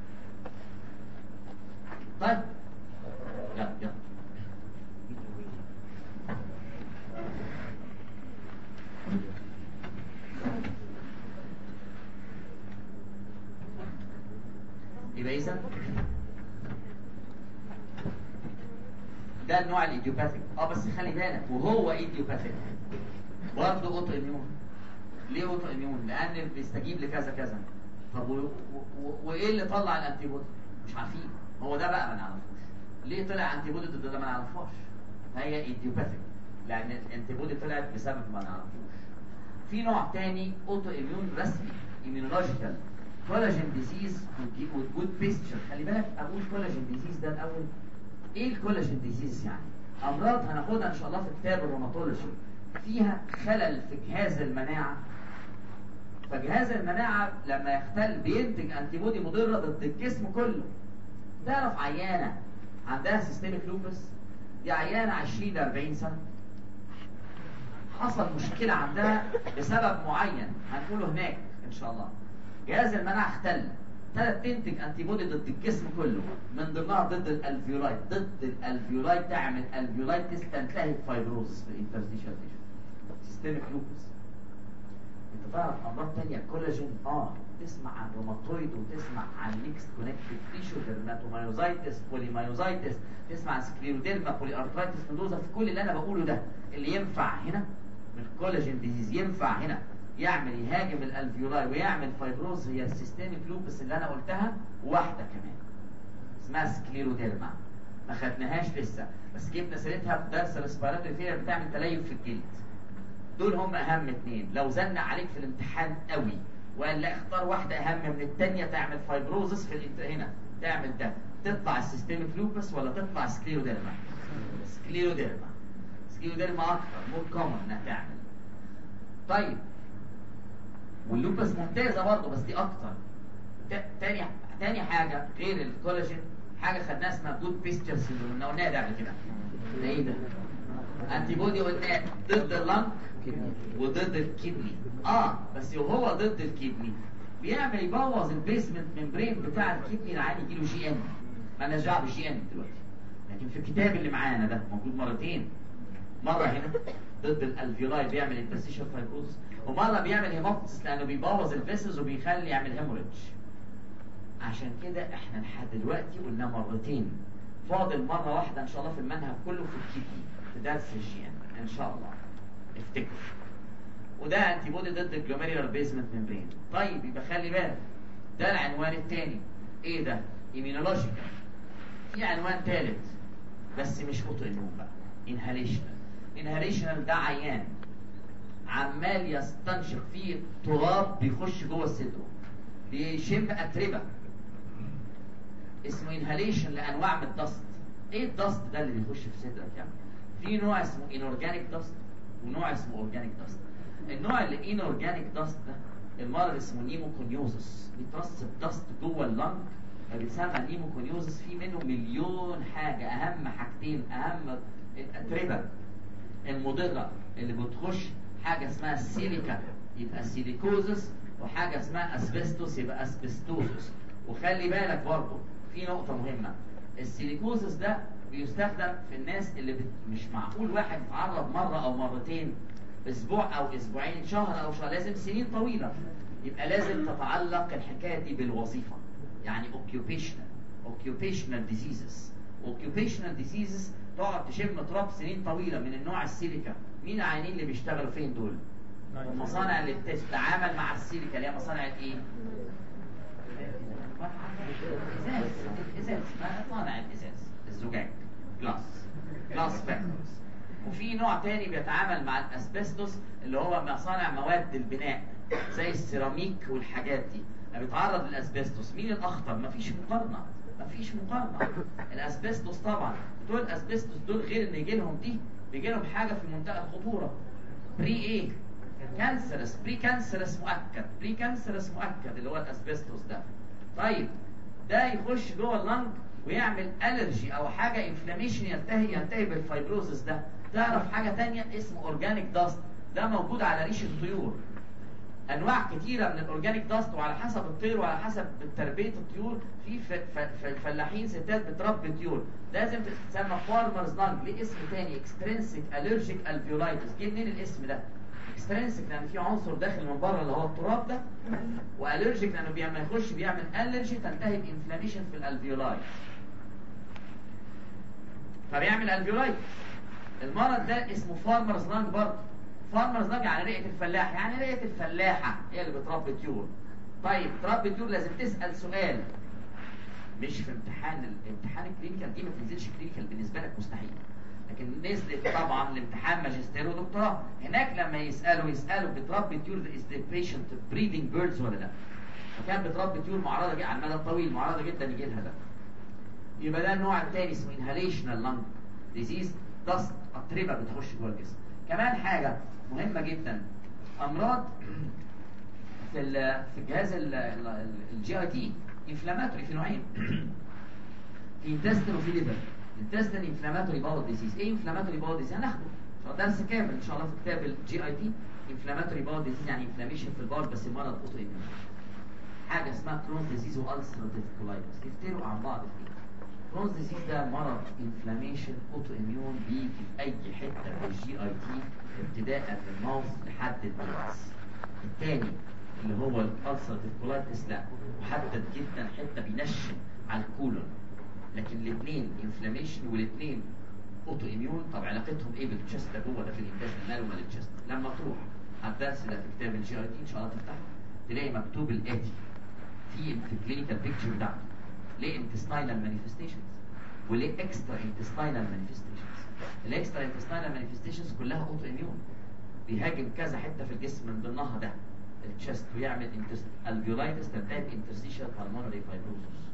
[SPEAKER 2] طيب يلا يلا يبقى اذا ده النوع الايديوباثيك. اه بس خلي بالك، وهو ايديوباثيك برضه اوتو اميون. ليه اوتو اميون؟ لان بيستجيب لكذا كذا. طب و... و... وايه اللي طلع الانتي بودي؟ مش عارفين. هو ده بقى ما نعرفوش ليه طلع انتي بودي ضد ده، ما نعرفهاش. هي ايديوباثيك لان الانتي بودي طلعت بسبب ما نعرفوش. في نوع تاني اوتو اميون رسمي، ايميونولوجيكال، كولاجين ديزيز وجود بيستشر. خلي بالك اقول كولاجين ديزيز ده الاول. ايه الكولاجين ديزيز؟ يعني امراض هناخدها ان شاء الله في كتاب الروماتولوجي، فيها خلل في جهاز المناعه. فجهاز المناعه لما يختل بينتج انتي بودي مضره ضد الجسم كله. تعرف عيانه عندها سيستميك لوبس، دي عيانه عشرين ل أربعين سنه، حصل مشكله عندها بسبب معين هنقوله هناك ان شاء الله. جهاز المناعه اختل، ابتدت تنتج انتي بودي ضد الجسم كله، من ضمنها ضد الالفيولايت. ضد الالفيولايت تعمل الفيولايتس، تنتهي بفايبروزس في الانترستيشال تيشو، سيستميك لوبس. انت تعرف امراض تانية كولاجين؟ اه تسمع عن روماتويد، وتسمع عن ميكس كونكتيف تيشو، ديرماتومايوزايتس، بوليمايوزايتس، تسمع عن سكليروديرما، بولي ارترايتس نودوزا. في كل اللي انا بقوله ده اللي ينفع هنا من الكولاجين ديزيز، ينفع هنا يعمل يهاجم الالفيولاي ويعمل فايبروز، هي السيستميك لوبس اللي انا قلتها، واحده كمان اسمها سكليروديرما ما خدناهاش لسه، بس جبنا سيرتها في درس الريسبيراتوري فيلر، بتعمل تليف في الجلد. دول هم اهم اتنين. لو زنق عليك في الامتحان قوي وقال لا اختار واحده اهم من الثانيه تعمل فايبروزس في الانت... هنا تعمل ده، تطلع السيستميك لوبس ولا تطلع سكليروديرما؟ سكليروديرما. سكليروديرما اكتر، مور كومن انها تعمل. طيب واللوبس ممتازه برضه بس دي اكتر. تاني تاني حاجه غير الكولاجين، حاجه خدناها اسمها جود بيستشر سيندروم، قلناها ده قبل كده. ده ايه ده؟ انتي بودي قلنا ضد اللنج وضد الكدني. اه بس وهو ضد الكدني بيعمل يبوظ البيسمنت ممبرين بتاع الكدني، العين يجيله جي ان. انا دعوه بالجي ان دلوقتي، لكن في الكتاب اللي معانا ده موجود مرتين. مره هنا ضد الالفيولاي بيعمل انترستيشال فايبروز، ومره بيعمل هيموبتس لانه بيبوظ الفيسز وبيخلي يعمل هيموريدج. عشان كده احنا لحد دلوقتي قلنا مرتين، فاضل مره واحده ان شاء الله في المنهج كله في الكدني في درس الجي ان ان شاء الله افتكر. وده انتي بودي ضد الجلوميرولار بيسمنت ممبرين. طيب يبقى خلي بالك ده العنوان الثاني. ايه ده؟ ايميونولوجيكال. في عنوان ثالث بس مش اوتو اميون بقى، انهاليشنال. انهاليشنال ده عيان عمال يستنشق فيه تراب بيخش جوه صدره، بيشم اتربه، اسمه انهاليشن لانواع من الدست. ايه الدست ده اللي بيخش في صدرك يعني؟ في نوع اسمه انورجانيك دست ونوع اسمه اورجانيك دست. النوع اللي انورجانيك دست ده المرض اسمه نيموكونيوزس، بيترسب دست جوه اللنج فبيتسمى نيموكونيوزس. في منه مليون حاجه، اهم حاجتين اهم الاتربه المضره اللي بتخش، حاجه اسمها سيليكا يبقى سيليكوزس، وحاجه اسمها اسبستوس يبقى اسبستوزس. وخلي بالك برضه في نقطه مهمه، السيليكوزس ده بيستخدم في الناس اللي بت... مش معقول واحد يتعرض مره او مرتين، اسبوع او اسبوعين، شهر او شهر، لازم سنين طويله. يبقى لازم تتعلق الحكايه دي بالوظيفه. يعني occupational occupational diseases occupational diseases تقعد تشم تراب سنين طويله من النوع السيليكا. مين العيانين اللي بيشتغلوا فين دول؟ المصانع اللي بتتعامل مع السيليكا اللي هي مصانع الايه؟ الازاز الازاز مصانع الازاز الزجاج جلاس جلاس فاكتورز. وفي نوع تاني بيتعامل مع الاسبستوس اللي هو مصانع مواد البناء زي السيراميك والحاجات دي بيتعرض للاسبستوس. مين الاخطر؟ مفيش مقارنه مفيش مقارنه. الاسبستوس طبعا دول الاسبستوس دول غير ان يجي لهم دي بيجي لهم حاجه في منتهى الخطوره. بري ايه؟ كانسرس بري كانسرس مؤكد بري كانسرس مؤكد اللي هو الاسبستوس ده. طيب ده يخش جوه اللنج ويعمل الرجي او حاجه انفلاميشن ينتهي ينتهي بالفايبروزس ده. تعرف حاجه تانية اسمه اورجانيك داست ده موجود على ريش الطيور. انواع كتيره من الاورجانيك داست وعلى حسب الطير وعلى حسب تربيه الطيور. في فلاحين ستات بتربي طيور لازم تتسمى فارمرز لانج. ليه اسم تاني؟ اكسترينسيك الرجيك الفيولايتس. جه منين الاسم ده؟ اكسترينسيك لان في عنصر داخل من بره اللي هو التراب ده، والرجيك لانه لما يخش بيعمل الرجي تنتهي بانفلاميشن في الالفيولايت فبيعمل الفيولايت. المرض ده اسمه فارمرز لانج برضه. فارمرز لانج يعني رئه الفلاح، يعني رئه الفلاحه هي اللي بتربي طيور. طيب تربي طيور لازم تسال سؤال مش في امتحان الامتحان الكلينيكال دي ما تنزلش كلينيكال بالنسبه لك مستحيل، لكن نزلت طبعا الامتحان ماجستير ودكتوراه. هناك لما يسالوا يسالوا بتربي طيور از ذا بيشنت بريدنج بيردز ولا لا؟ وكان بتربي طيور معرضه جدا على المدى الطويل معرضه جدا يجي لها ده. يبقى ده النوع الثاني اسمه انهاليشنال لانج ديزيز. دست اتربه بتخش جوه الجسم. كمان حاجه مهمه جدا امراض في في الجهاز الجي اي تي انفلاماتوري في نوعين في انتستين وفي ليفر. انتستين انفلاماتوري باول ديزيز. ايه انفلاماتوري باول ديزيز؟ هناخده درس كامل ان شاء الله في كتاب الجي اي تي. انفلاماتوري باول ديزيز يعني انفلاميشن في الباول بس مرض اوتو ايميون. حاجه اسمها كرونز ديزيز والسراتيف كولايتس يفترقوا عن بعض فيه. كرونز ديزيز ده مرض انفلاميشن اوتو ايميون بيجي في اي حته في الجي اي تي ابتداء من الماوث لحد البلس. الثاني اللي هو الالسراتيف كولايتس لا محدد جدا حته بينشن على الكولون، لكن الاثنين انفلاميشن والاثنين اوتو ايميون. طب علاقتهم ايه بالتشست ده جوه ده في الانتستين؟ ماله مال التشست؟ لما تروح على الدرس ده في كتاب الجي اي تي ان شاء الله تفتحه تلاقي مكتوب الاتي في في الكلينيكال بيكتشر بتاعته ليه انتستينال مانيفستيشنز وليه اكسترا انتستينال مانيفستيشنز. الاكسترا انتستينال مانيفستيشنز كلها اوتو ايميون بيهاجم كذا حته في الجسم من ضمنها ده التشست ويعمل الفيولايتس تنتهي بانترستيشال بالمونري فايبروزس.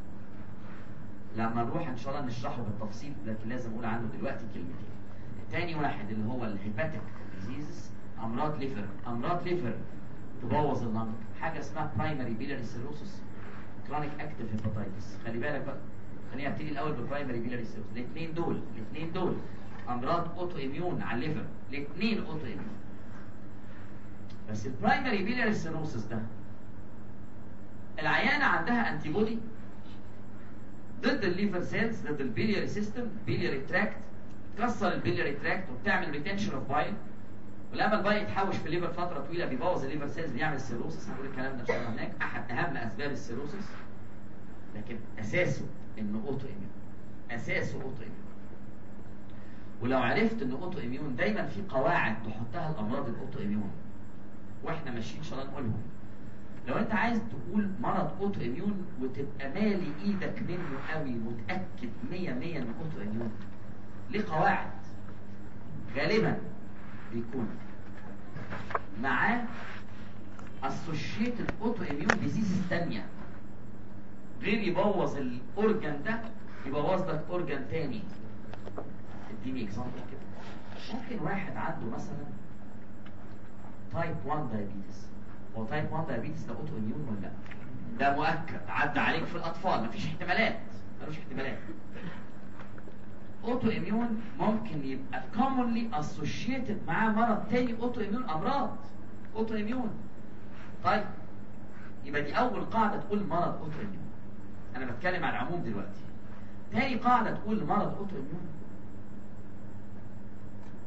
[SPEAKER 2] لما نروح ان شاء الله نشرحه بالتفصيل لكن لازم اقول عنه دلوقتي كلمتين. الثاني واحد اللي هو الهيباتيك ديزيز امراض ليفر. امراض ليفر تبوظ اللنج. حاجه اسمها برايمري بيلاري سيروسس كرونيك اكتيف هيباتايتس. خلي بالك بقى خليني ابتدي الاول بالبرايمري بيلاري سيروسس. الاثنين دول الاثنين دول امراض اوتو ايميون على الليفر. الاثنين اوتو ايميون بس البرايمري بيلاري سيروسس ده العيانه عندها انتي بودي ضد الليفر سيلز ضد البيلياري سيستم بيلياري تراكت تكسر البيلياري تراكت وبتعمل ريتنشن اوف بايل ولما البايل يتحوش في الليفر فتره طويله بيبوظ الليفر سيلز بيعمل سيروسس. هنقول الكلام ده ان شاء الله هناك. احد اهم اسباب السيروسس لكن اساسه انه اوتو ايميون. اساسه اوتو ايميون. ولو عرفت انه اوتو ايميون دايما في قواعد تحطها الامراض الاوتو ايميون واحنا ماشيين ان شاء الله نقولهم. لو انت عايز تقول مرض اوتو ايميون وتبقى مالي ايدك منه قوي متاكد مية مية انه اوتو ايميون ليه قواعد غالبا بيكون معاه اسوشيتد اوتو ايميون ديزيز ثانيه غير يبوظ الاورجان ده يبوظ لك اورجان ثاني. اديني اكزامبل كده. ممكن واحد عنده مثلا تايب واحد دايابيتس. هو تايب واحد دايابيتس ده اوتو ايميون ولا لا؟ ده مؤكد عدى عليك في الاطفال مفيش احتمالات ملوش احتمالات. اوتو ايميون ممكن يبقى commonly associated معاه مرض تاني اوتو ايميون. امراض اوتو ايميون. طيب يبقى دي اول قاعده تقول مرض اوتو ايميون. انا بتكلم على العموم دلوقتي. تاني قاعده تقول مرض اوتو ايميون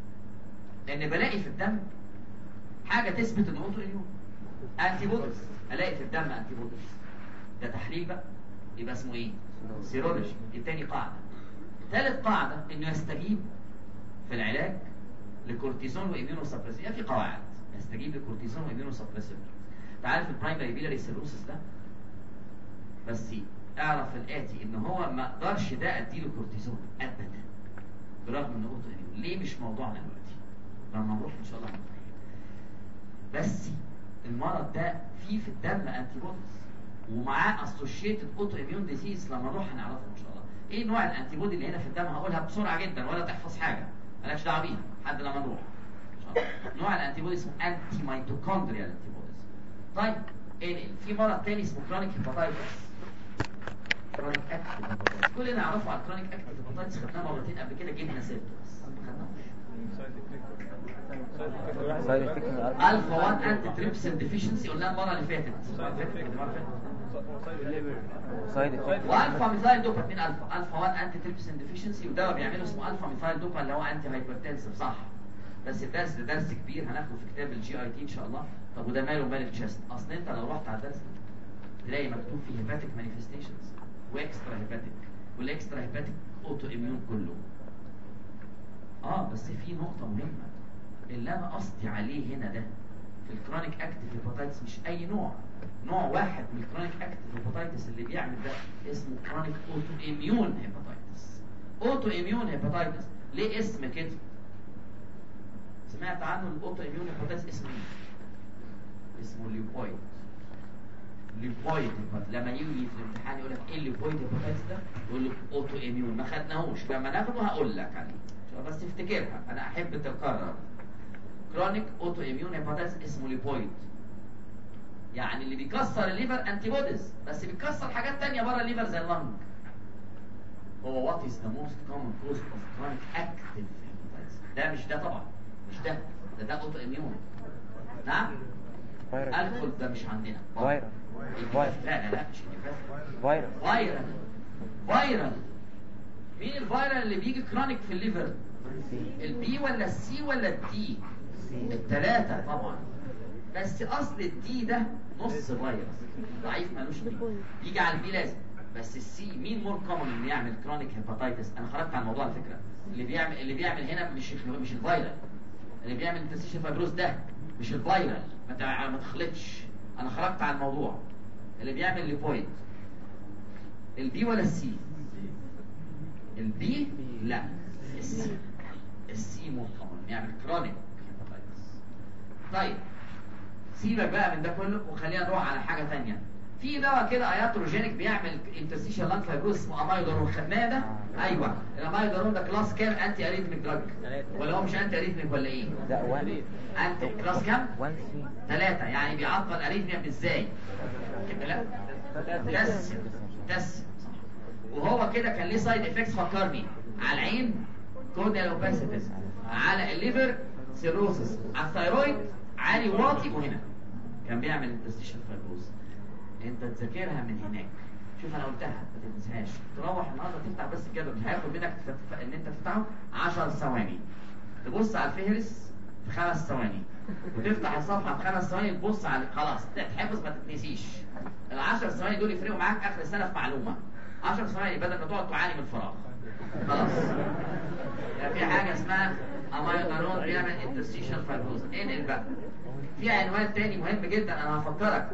[SPEAKER 2] ان بلاقي في الدم حاجه تثبت انه اوتو ايميون. انتي بوديز الاقي في الدم انتي بوديز، ده تحليل بقى، يبقى اسمه ايه؟ سيرولوجي. التاني قاعده. ثالث قاعده انه يستجيب في العلاج لكورتيزون واميونو سبريسيف. في قواعد يستجيب لكورتيزون واميونو سبريسيف. انت عارف البرايمري بيلاري سيروسس ده، بس اعرف الاتي ان هو ما اقدرش ده اديله كورتيزون ابدا برغم انه اوتو اميون. ليه؟ مش موضوعنا دلوقتي، لما نروح ان شاء الله هنفهم. بس المرض ده فيه في الدم انتي بوديز ومعاه اسوشيتد اوتو اميون ديزيز، لما نروح هنعرفه ان شاء الله. ايه نوع الانتي بودي اللي هنا في الدم؟ هقولها بسرعه جدا ولا تحفظ حاجه، مالكش دعوه بيها لحد لما نروح ان شاء الله. نوع الانتي بودي اسمه انتي ميتوكوندريال انتي بوديز. طيب ايه في مرض تاني اسمه كرونيك هيباتايتس. كرونيك اكتيف هيباتايتس كلنا نعرفه. على الكرونيك اكتيف هيباتايتس خدناه مرتين قبل كده، جبنا سيرته بس ما خدناهوش. الفا واحد انتي تريبسين ديفيشنسي قلنا المره اللي فاتت. والفا ميثايل دوبا. مين الفا؟ الفا واحد انتي تريبسين ديفيشنسي، وده بيعمله اسمه الفا ميثايل دوبا اللي هو انتي هايبرتنسيف. صح، بس الدرس ده درس كبير هناخده في كتاب الجي اي تي ان شاء الله. طب وده ماله مال التشست؟ اصل انت لو رحت على الدرس ده تلاقي مكتوب فيه هيباتيك مانيفستيشنز واكسترا هيباتيك، والاكسترا هيباتيك اوتو اميون كله. اه بس في نقطه مهمه اللي انا قصدي عليه هنا ده في الكرونيك اكتيف هيباتايتس مش اي نوع. نوع واحد من الكرونيك اكتيف هيباتايتس اللي بيعمل ده اسمه كرونيك اوتو اميون هيباتايتس. اوتو اميون هيباتايتس ليه اسم كده؟ سمعت عنه الاوتو اميون هيباتايتس اسمه ايه؟ اسمه ليوبويد. ليوبويد لما يجي في الامتحان يقول لك ايه الليوبويد هيباتايتس ده؟ يقول لك اوتو اميون. ما خدناهوش، لما ناخده هقول لك عليه بس افتكرها، انا احب تتكرر. كرونيك اوتو اميون هيباتايتس اسمه ليبويد، يعني اللي بيكسر الليفر انتي بوديز بس بيكسر حاجات تانية بره الليفر زي اللنج. هو وات از ذا موست كومن كوز اوف كرونيك اكتيف هيباتايتس؟ ده مش ده طبعا، مش ده ده ده اوتو اميون. نعم الكحول ده مش عندنا.
[SPEAKER 3] فايرال.
[SPEAKER 2] لا لا لا مش
[SPEAKER 3] فايرال.
[SPEAKER 2] فايرال. فايرال. مين الفايرال اللي بيجي كرونيك في الليفر؟ البي ولا السي ولا الدي؟ الثلاثة طبعا، بس اصل الدي ده نص فيروس ضعيف مالوش بي، يجي على البي لازم. بس السي مين مور كومن انه يعمل كرونيك هيباتايتس؟ انا خرجت عن الموضوع على فكره. اللي بيعمل اللي بيعمل هنا مش مش الفيرال، اللي بيعمل انترستيشن فايبروز ده مش الفيرال، ما ما تخلطش. انا خرجت عن الموضوع. اللي بيعمل ليبويد البي ولا السي؟ البي لا السي. السي مور كومن يعمل كرونيك هيباتايتس. طيب سيبك بقى من ده كله وخلينا نروح على حاجه ثانيه. في دواء كده اياتروجينيك بيعمل انترستيشن لانج فايبروز اسمه امايودارون. خدناه ده؟ ايوه. الامايودارون ده كلاس كام انتي اريثميك دراج؟ ولا هو مش انتي اريثميك ولا ايه؟
[SPEAKER 3] لا واحد.
[SPEAKER 2] انتي كلاس كام؟
[SPEAKER 3] واحد سي.
[SPEAKER 2] ثلاثة. يعني بيعطل اريثميا ازاي؟ لا تس تس وهو كده كان ليه سايد افكتس فكرني. على العين كورنيال اوباسيتس، على الليفر سيروسس، على الثايرويد عالي واطي، وهنا كان بيعمل انترستيشن فايبروز. انت تذاكرها من هناك. شوف انا قلتها ما تنساهاش. تروح النهارده تفتح بس الجدول، هياخد منك تف... ان انت تفتحه عشر ثواني، تبص على الفهرس في خمس ثواني، وتفتح الصفحه في خمس ثواني، تبص على خلاص تتحفظ ما تتنسيش. العشر ثواني دول يفرقوا معاك اخر السنه في معلومه. عشر ثواني بدل ما تقعد تعاني من الفراغ. خلاص. يعني في حاجه اسمها امايودارون بيعمل انترستيشن فايبروز. انقل بقى. في عنوان تاني مهم جدا انا هفكرك.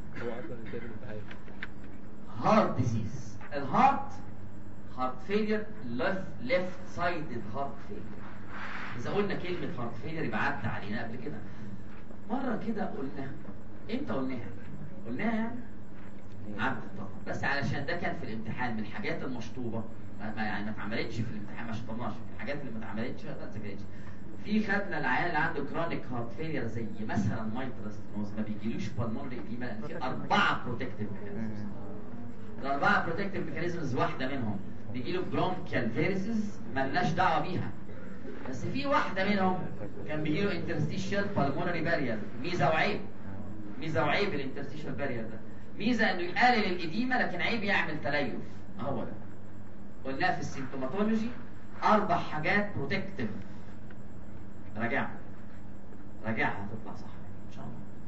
[SPEAKER 2] هارت ديزيز. الهارت هارت فيلير، ليفت سايدد هارت فيلير. اذا قلنا كلمه هارت فيلير يبقى عدى علينا قبل كده مره كده. قلنا امتى قلناها؟ قلناها يعني عدت طبعا، بس علشان ده كان في الامتحان من الحاجات المشطوبه، ما يعني ما اتعملتش في الامتحان، ما شطبناش الحاجات اللي ما اتعملتش ما اتذاكرتش. في خدنا العيال اللي عنده كرونيك هارت فيلير زي مثلا مايترال ستينوز ما بيجيلوش بالمونري اديما، لان في اربعه بروتكتيف ميكانيزمز. الاربعه بروتكتيف ميكانيزمز واحده منهم بيجيله برونكيال فيروسز مالناش دعوه بيها، بس في واحده منهم كان بيجيله انترستيشال بالمونري بارير. ميزه وعيب. ميزه وعيب الانترستيشال بارير ده. ميزه انه يقلل الاديمه، لكن عيب يعمل تليف. هو ده قلناه في السيمتوماتولوجي. اربع حاجات بروتكتيف. راجعها راجعها هتطلع صح ان شاء الله.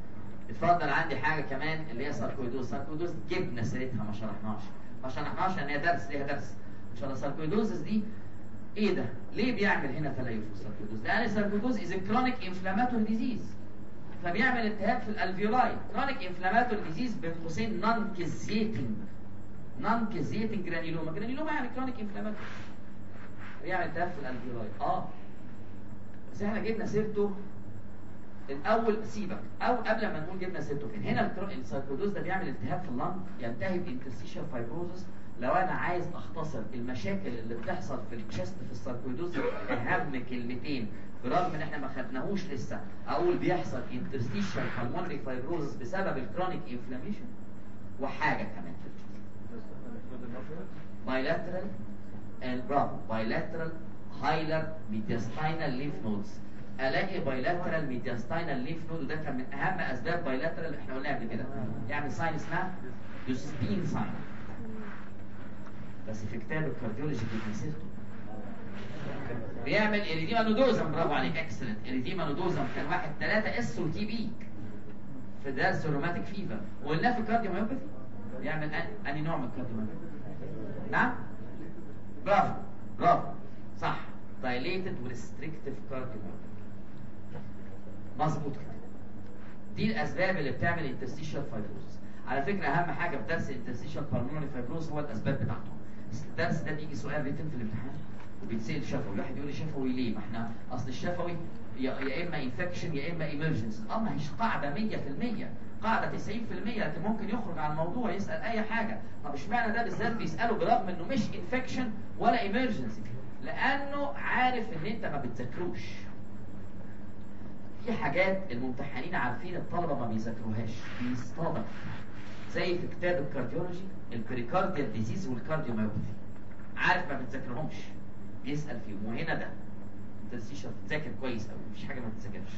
[SPEAKER 2] اتفضل عندي حاجه كمان اللي هي ساركويدوز. ساركويدوز جبنا سيرتها ما شرحناش ما شرحناش لان هي درس ليها درس ان شاء الله. ساركويدوز دي ايه ده؟ ليه بيعمل هنا تليف الساركويدوز؟ لان الساركويدوز از كرونيك انفلاماتوري ديزيز، فبيعمل التهاب في الالفيولاي. كرونيك انفلاماتوري ديزيز بين قوسين نون كيزيتنج نون كيزيتنج جرانيلوما. جرانيلوما يعني كرونيك انفلاماتوري، بيعمل التهاب في الالفيولاي. اه بس احنا جبنا سيرته الاول. سيبك او قبل ما نقول جبنا سيرته فين. هنا الساركويدوز ده بيعمل التهاب في اللنج ينتهي بانترستيشال فايبروزس. لو انا عايز اختصر المشاكل اللي بتحصل في الشست في الساركويدوز اهم كلمتين برغم ان احنا ما خدناهوش لسه، اقول بيحصل انترستيشال بالمونري فايبروزس بسبب الكرونيك انفلاميشن، وحاجه كمان في الشست بايلاترال برافو بايلاترال هايلر ميدياستاينال ليف نودز. الاقي بايلاترال ميدياستاينال ليف نود، وده كان من اهم اسباب بايلاترال احنا قلنا قبل كده يعمل ساين اسمها دوسبين ساين. بس في كتاب الكارديولوجي في مسيرته بيعمل اريديما نودوزم. برافو عليك اكسلنت. اريديما نودوزم كان واحد ثلاثة اس وتي بي في درس الروماتيك فيفر. وقلنا في الكارديوميوباثي بيعمل اني نوع من الكارديوميوباثي؟ نعم برافو برافو صح، dilated restrictive cardiomyopathy. مظبوط كده. دي الاسباب اللي بتعمل انترستيشال فايبروز. على فكره اهم حاجه في درس الانترستيشال بالمونري فايبروز هو الاسباب بتاعته. الدرس ده بيجي سؤال ريتن في الامتحان وبيتسال شفوي. الواحد يقول لي شفوي ليه؟ ما احنا اصل الشفوي يا, يا اما انفكشن يا اما ايمرجنسي. اه ما هيش قاعده مية في المية، قاعده تسعين في المية، لكن ممكن يخرج عن الموضوع يسال اي حاجه. طب اشمعنى ده بالذات بيساله برغم انه مش انفكشن ولا ايمرجنسي؟ لانه عارف ان انت ما بتذاكروش. في حاجات الممتحنين عارفين الطلبه ما بيذاكروهاش، بيصطادف. زي في كتاب الكارديولوجي البريكارديال ديزيز والكارديوميوباثي، عارف ما بتذاكرهمش بيسال فيهم. وهنا ده انت تذاكر كويس قوي، مفيش حاجه ما تتذاكرش.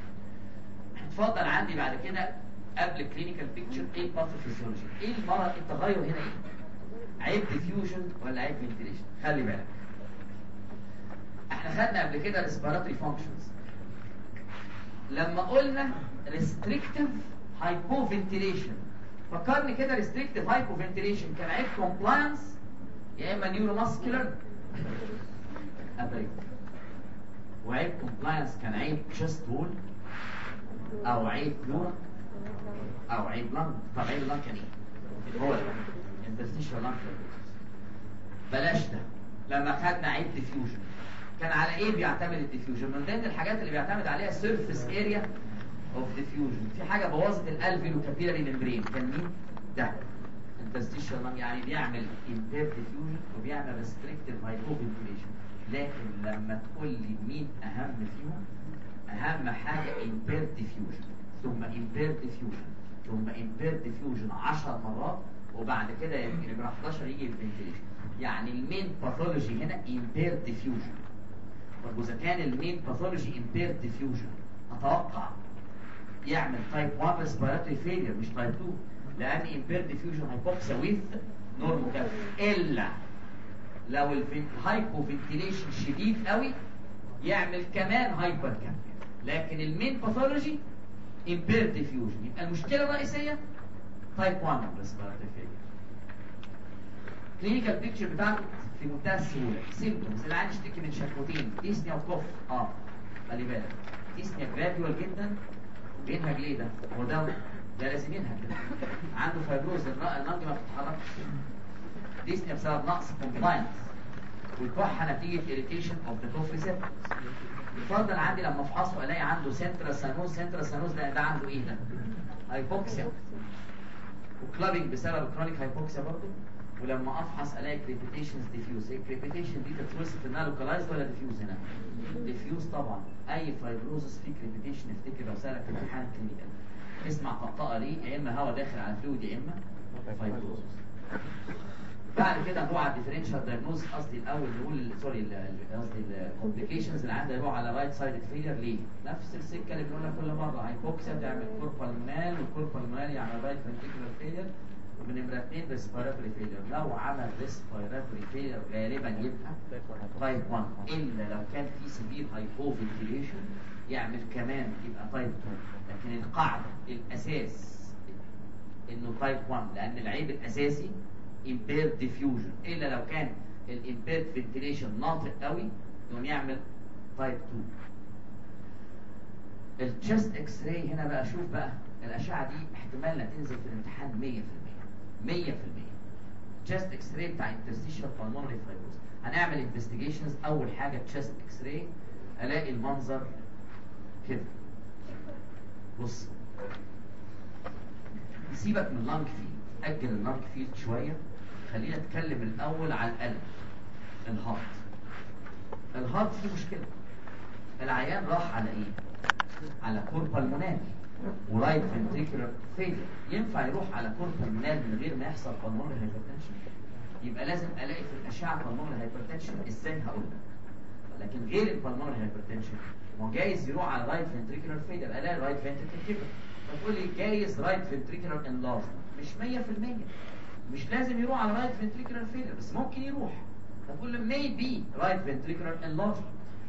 [SPEAKER 2] اتفضل عندي بعد كده قبل كلينيكال بيكتشر ايه الباثوفيسيولوجي؟ ايه المرض؟ التغير هنا ايه؟ عيب ديفيوجن ولا عيب فنتيليشن؟ خلي بالك احنا خدنا قبل كده ريسبيراتوري فانكشنز. لما قلنا ريستريكتيف هايبوفنتيليشن فكرني كده. ريستريكتيف هايبوفنتيليشن كان عيب كومبلاينس يا اما نيورو ماسكولار ابريك، وعيب كومبلاينس كان عيب تشست وول او عيب بلورا او عيب لانج. طب عيب اللانج كان ايه؟ هو انترستيشال لانج. بلاش ده. لما خدنا عيب ديفيوجن كان على ايه بيعتمد الديفيوجن؟ من ضمن الحاجات اللي بيعتمد عليها سيرفيس اريا اوف ديفيوجن. في حاجه بوظت الالفيولو كابيلاري ممبرين، كان مين؟ ده انترستيشال لانج. يعني بيعمل امبير ديفيوجن وبيعمل ريستريكتيف هايبوفنتيليشن. لكن لما تقول لي مين اهم فيهم، اهم حاجه امبير ديفيوجن ثم امبير ديفيوجن ثم امبير ديفيوجن عشر مرات، وبعد كده يمكن يبقى احداشر يجي الفنتيليشن. يعني المين باثولوجي هنا امبير ديفيوجن. طب واذا كان المين باثولوجي امبير ديفيوجن اتوقع يعمل تايب واحد ريسبيراتوري فيلير مش تايب اتنين، لان امبير ديفيوجن هايبوكسيا ويز نورموكاب. الا لو الهايبوفنتيليشن شديد قوي يعمل كمان هايبر كاب. لكن المين باثولوجي امبير ديفيوجن. يبقى المشكله الرئيسيه تايب واحد ريسبيراتوري فيلير. كلينيكال بيكتشر بتاعته في منتهى السهوله. سيمبتومز اللي عايز يشتكي من شكوتين، تيسنيا وكوف. اه خلي بالك تيسنيا جراديوال جدا. بينهج ليه ده؟ هو ده ده لازم ينهج كده. عنده فايبروز اللنج ما بتتحركش. تيسنيا بسبب نقص كومبلاينس، والكحه نتيجه اريتيشن اوف ذا كوف ريسبتورز. يفضل عندي لما افحصه الاقي عنده سنترال سانوز. سنترال سانوز ده, ده عنده ايه ده؟ هايبوكسيا وكلابينج بسبب كرونيك هايبوكسيا برضه. ولما افحص الاقي كريبيتيشنز ديفيوز. الكريبيتيشن دي تتوصف انها لوكالايزد ولا ديفيوز؟ هنا ديفيوز طبعا. اي فايبروزس فيه كريبيتيشن افتكر لو سالك في امتحان كلينيكال اسمع طقطقه ليه، يا اما هواء داخل على فلويد يا اما فايبروزس. بعد كده نروح على الديفرنشال دايجنوز. قصدي الاول نقول سوري قصدي الكومبليكيشنز اللي عندنا نروح على رايت سايد فيلير. ليه؟ نفس السكه اللي بنقولها كل مره. هايبوكسيا تعمل كوربال مال، والكوربال مال يعني رايت فنتيكولار فيلير. ومن نمرة اثنين ريسبيراتوري فيلير. لو عمل ريسبيراتوري فيلير غالبا يبقى تايب واحد، الا لو كان في سيفير هايبوفنتيليشن يعمل كمان يبقى تايب اتنين، لكن القاعده الاساس انه تايب واحد، لان العيب الاساسي impaired diffusion، الا لو كان الامبيرد فنتيليشن ناطق قوي يقوم يعمل تايب اتنين. التشست اكس راي هنا بقى، شوف بقى الاشعه دي احتمال تنزل في الامتحان مية في المية مية في المية. تشست اكس راي بتاع انترستيشال بالمونري فايبروز، هنعمل انفستيجيشنز. اول حاجه تشست اكس راي، الاقي المنظر كده. بص سيبك من اللانج فيلد، اجل اللانج فيلد شويه، خلينا نتكلم الاول على القلب. الهارت الهارت فيه مشكله. العيان راح على ايه؟ على كور بالمونال ورايت فنتريكولار فيلير. ينفع يروح على كور بالمونال من غير ما يحصل بالمونري هايبرتنشن؟ يبقى لازم الاقي في الاشعه بالمونري هايبرتنشن. ازاي؟ هقول لك. لكن غير البالمونري هايبرتنشن، ما جايز يروح على رايت فنتريكولار فيلير، الاقي رايت فنتريكولار كبر. فتقول لي جايز رايت فنتريكولار انلارجمنت. مش مية في المية، مش لازم يروح على رايت فنتريكولار فيلير، بس ممكن يروح. فتقول له ميبي رايت فنتريكولار انلارجمنت،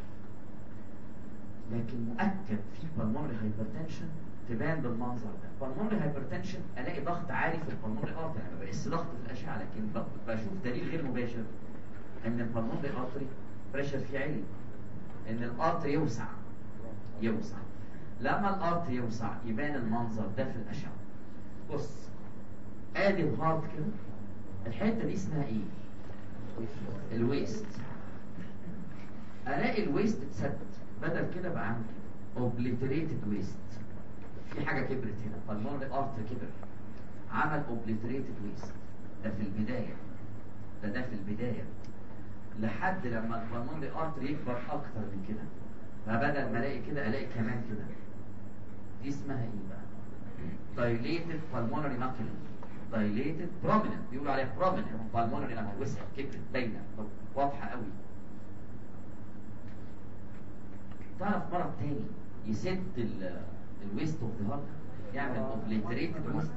[SPEAKER 2] لكن مؤكد في بالمونري هايبرتنشن تبان بالمنظر ده. بالمونري هايبرتنشن الاقي ضغط عالي في البالمونري ارتري، يعني ما بقيس ضغط في الاشعه، لكن بشوف دليل غير مباشر ان البالمونري ارتري بريشر فيه عالي، ان الارتري يوسع يوسع لما الارتري يوسع يبان المنظر ده في الاشعه. بص ادي الهارت كده، الحته دي اسمها ايه؟ الويست. الاقي الويست اتسد، بدل كده بقى عندي اوبليتريتد ويست. في حاجه كبرت هنا، بالمونري ارتري كبر، عمل اوبليتريتد ويست. ده في البدايه، ده ده في البدايه، لحد لما البالمونري ارتري يكبر اكتر من كده. فبدل ما الاقي كده الاقي كمان كده. دي اسمها ايه بقى؟ dilated pulmonary knuckle. dilated prominent، بيقولوا عليها prominent pulmonary knuckle. وسع كبرت باينه واضحه قوي. تعرف مرض تاني يسد الويست اوف ذا هارت، يعمل اوبليتريتد ويست؟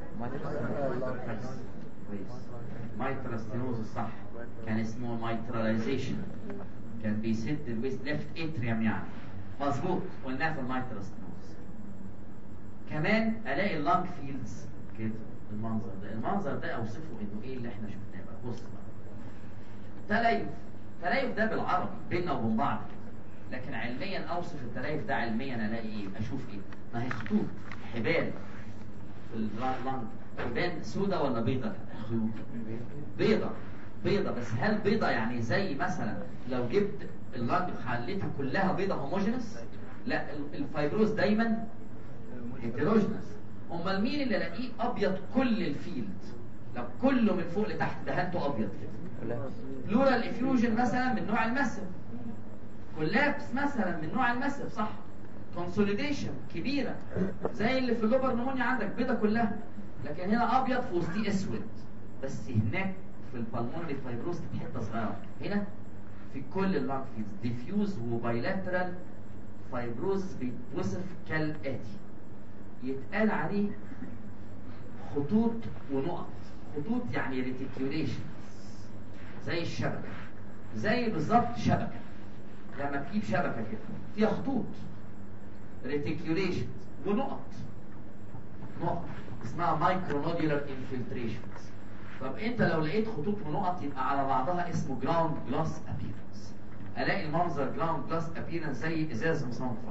[SPEAKER 2] مايترال ستينوز. صح، كان اسمه مايتراليزيشن، كان بيسد الويست ليفت اتريم يعني. مظبوط، قلناها في المايترال ستينوز. كمان الاقي اللانج فيلدز كده المنظر ده. المنظر ده اوصفه انه ايه اللي احنا شفناه بقى. بص بقى، تليف. تليف ده بالعربي بيننا وبين بعض، لكن علميا اوصف التليف ده علميا الاقي ايه؟ اشوف ايه؟ ما هي خطوط حبال في اللانج. حبال سودة ولا بيضة؟ بيضة. بيضة، بس هل بيضة يعني زي مثلا لو جبت اللانج خليتها كلها بيضة هوموجينس؟ لا، الفايبروز دايما هيتروجينس. امال مين اللي الاقيه ابيض كل الفيلد؟ لو كله من فوق لتحت دهنته ابيض كده. بلورال افيوجن مثلا من نوع المسف، كولابس مثلا من نوع المسف، صح؟ كونسوليديشن كبيره زي اللي في اللوبر نمونيا عندك بيضه كلها، لكن هنا ابيض في وسطيه اسود. بس هناك في البالمونري فايبروز حته صغيره. هنا في كل اللانج فيلز ديفيوز وبايلاترال فايبروز بيتوصف كالاتي. يتقال عليه خطوط ونقط. خطوط يعني ريتيكيوليشن زي الشبكه، زي بالظبط شبكه. لما تجيب شبكه كده فيها خطوط ريتيكيوليشن ونقط. نقط اسمها مايكرونوديولار انفلتريشنز. طب انت لو لقيت خطوط ونقط يبقى على بعضها اسمه جراوند جلاس ابيرنس. الاقي المنظر جراوند جلاس ابيرنس زي ازاز مصنفر.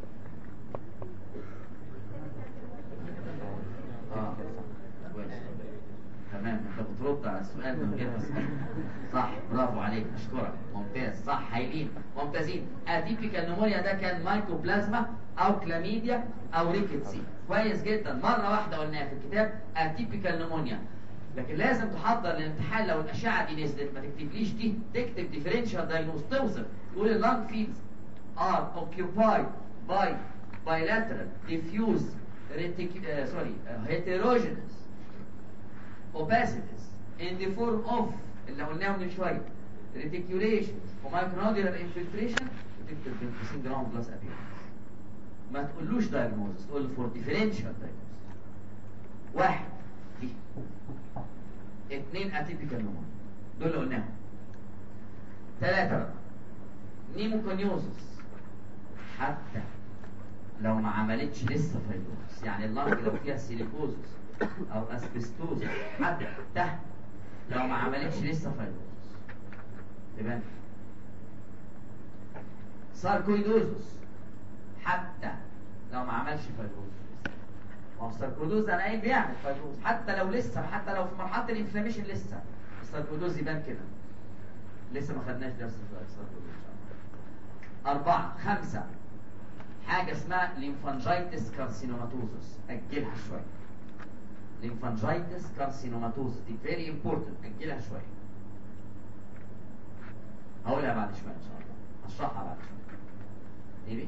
[SPEAKER 2] اه كويس، تمام. انت بترد على السؤال من غير اسئله. صح، برافو عليك، اشكرك، ممتاز، صح، هايلين، ممتازين. اتيبيكال نمونيا ده كان مايكوبلازما او كلاميديا او ريكيتسي. كويس جدا، مره واحده قلناها في الكتاب اتيبيكال نمونيا. لكن لازم تحضر للامتحان لو الاشعه دي نزلت ما تكتبليش دي، تكتب ديفرنشال دايجنوز. توصف تقول اللانج فيلز ار اوكيوبايد باي بايلاترال ديفيوز ريتيك آه سوري هيتروجينس opacities in the form of اللي قلناه من شويه reticulation ومايكرونوديولار infiltration، وتكتب بين جراوند جلاس appearance. ما تقولوش diagnosis، تقول for differential diagnosis. واحد دي، اثنين atypical pneumonia، دول اللي قلناهم. ثلاثة بقى نيموكونيوزس، حتى لو ما عملتش لسه فايبروز، يعني اللنج لو فيها سيليكوزس او اسبستوزس حتى لو ما عملتش لسه فايبروز تبان. ساركويدوزس حتى لو ما عملش فايبروز. ما هو الساركويدوز انا قايل بيعمل فايبروز حتى لو لسه، حتى لو في مرحله الانفلاميشن لسه الساركويدوز يبان كده. لسه ما خدناش درس في الساركويدوز ان شاء الله. أربعة خمسة حاجة اسمها ليمفانجايتس كارسينوماتوزس، أجلها شوية. ليمفانجايتس كارسينوماتوزس دي فيري امبورتنت، أجلها شوية. هقولها بعد شوية إن شاء الله، هشرحها بعد شوية. إيه؟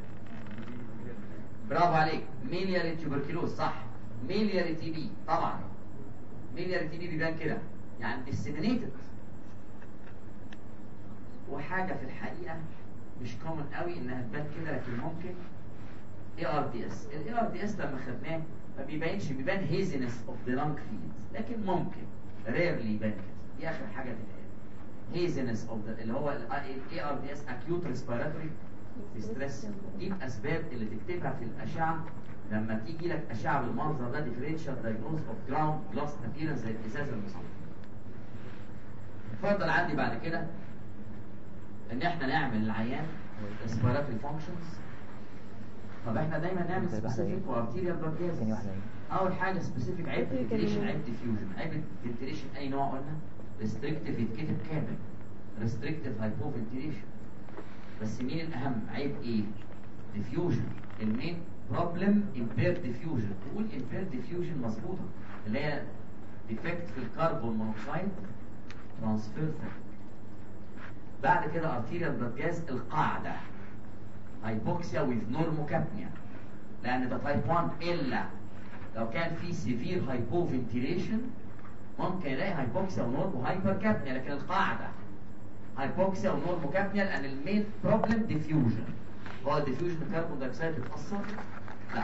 [SPEAKER 2] برافو عليك. ميلياري تيوبركلوز صح. ميلياري تي بي طبعا. ميلياري تي بي بيبان كده، يعني ديسيمينيتد. وحاجة في الحقيقة مش كومن قوي انها تبان كده، لكن ممكن اي ار دي اس. الاي ار دي اس لما خدناه ما بيبانش، بيبان هيزنس اوف ذا لانج فيلدز، لكن ممكن ريرلي يبان كده. دي اخر حاجه تتقال، هيزنس اوف ذا اللي هو الاي ار دي اس اكيوت ريسبيراتوري ستريس. دي الاسباب اللي تكتبها في الاشعه لما تيجي لك اشعه بالمنظر ده، ديفرنشال دايجنوز اوف جراوند جلاس ابيرنس زي الازاز المصاب. اتفضل عندي بعد كده ان احنا نعمل العيان ريسبيراتوري فانكشنز. طب احنا دايما نعمل سبيسيفيك وارتيريال بلاد جاز. اول حاجه سبيسيفيك عيب فنتيليشن، عيب ديفيوجن. عيب فنتيليشن اي نوع قلنا؟ ريستريكتيف يتكتب كامل، ريستريكتيف هايبو فنتيليشن. بس مين الاهم؟ عيب ايه؟ ديفيوجن. المين بروبلم امبير ديفيوجن. تقول امبير ديفيوجن مظبوطه، اللي هي ديفكت في الكربون مونوكسيد ترانسفير. بعد كده ارتيريال بلاد جاز القاعده هايبوكسيا ويز نورموكابنيا، لان ده تايب واحد. الا لو كان في سيفير هايبو فنتيليشن ممكن يلاقي هايبوكسيا ونورمو هايبر كابنيا، لكن القاعده هايبوكسيا ونورموكابنيا لان المين بروبلم ديفيوجن. هو الديفيوجن الكربون دايوكسيد بيتاثر؟ لا.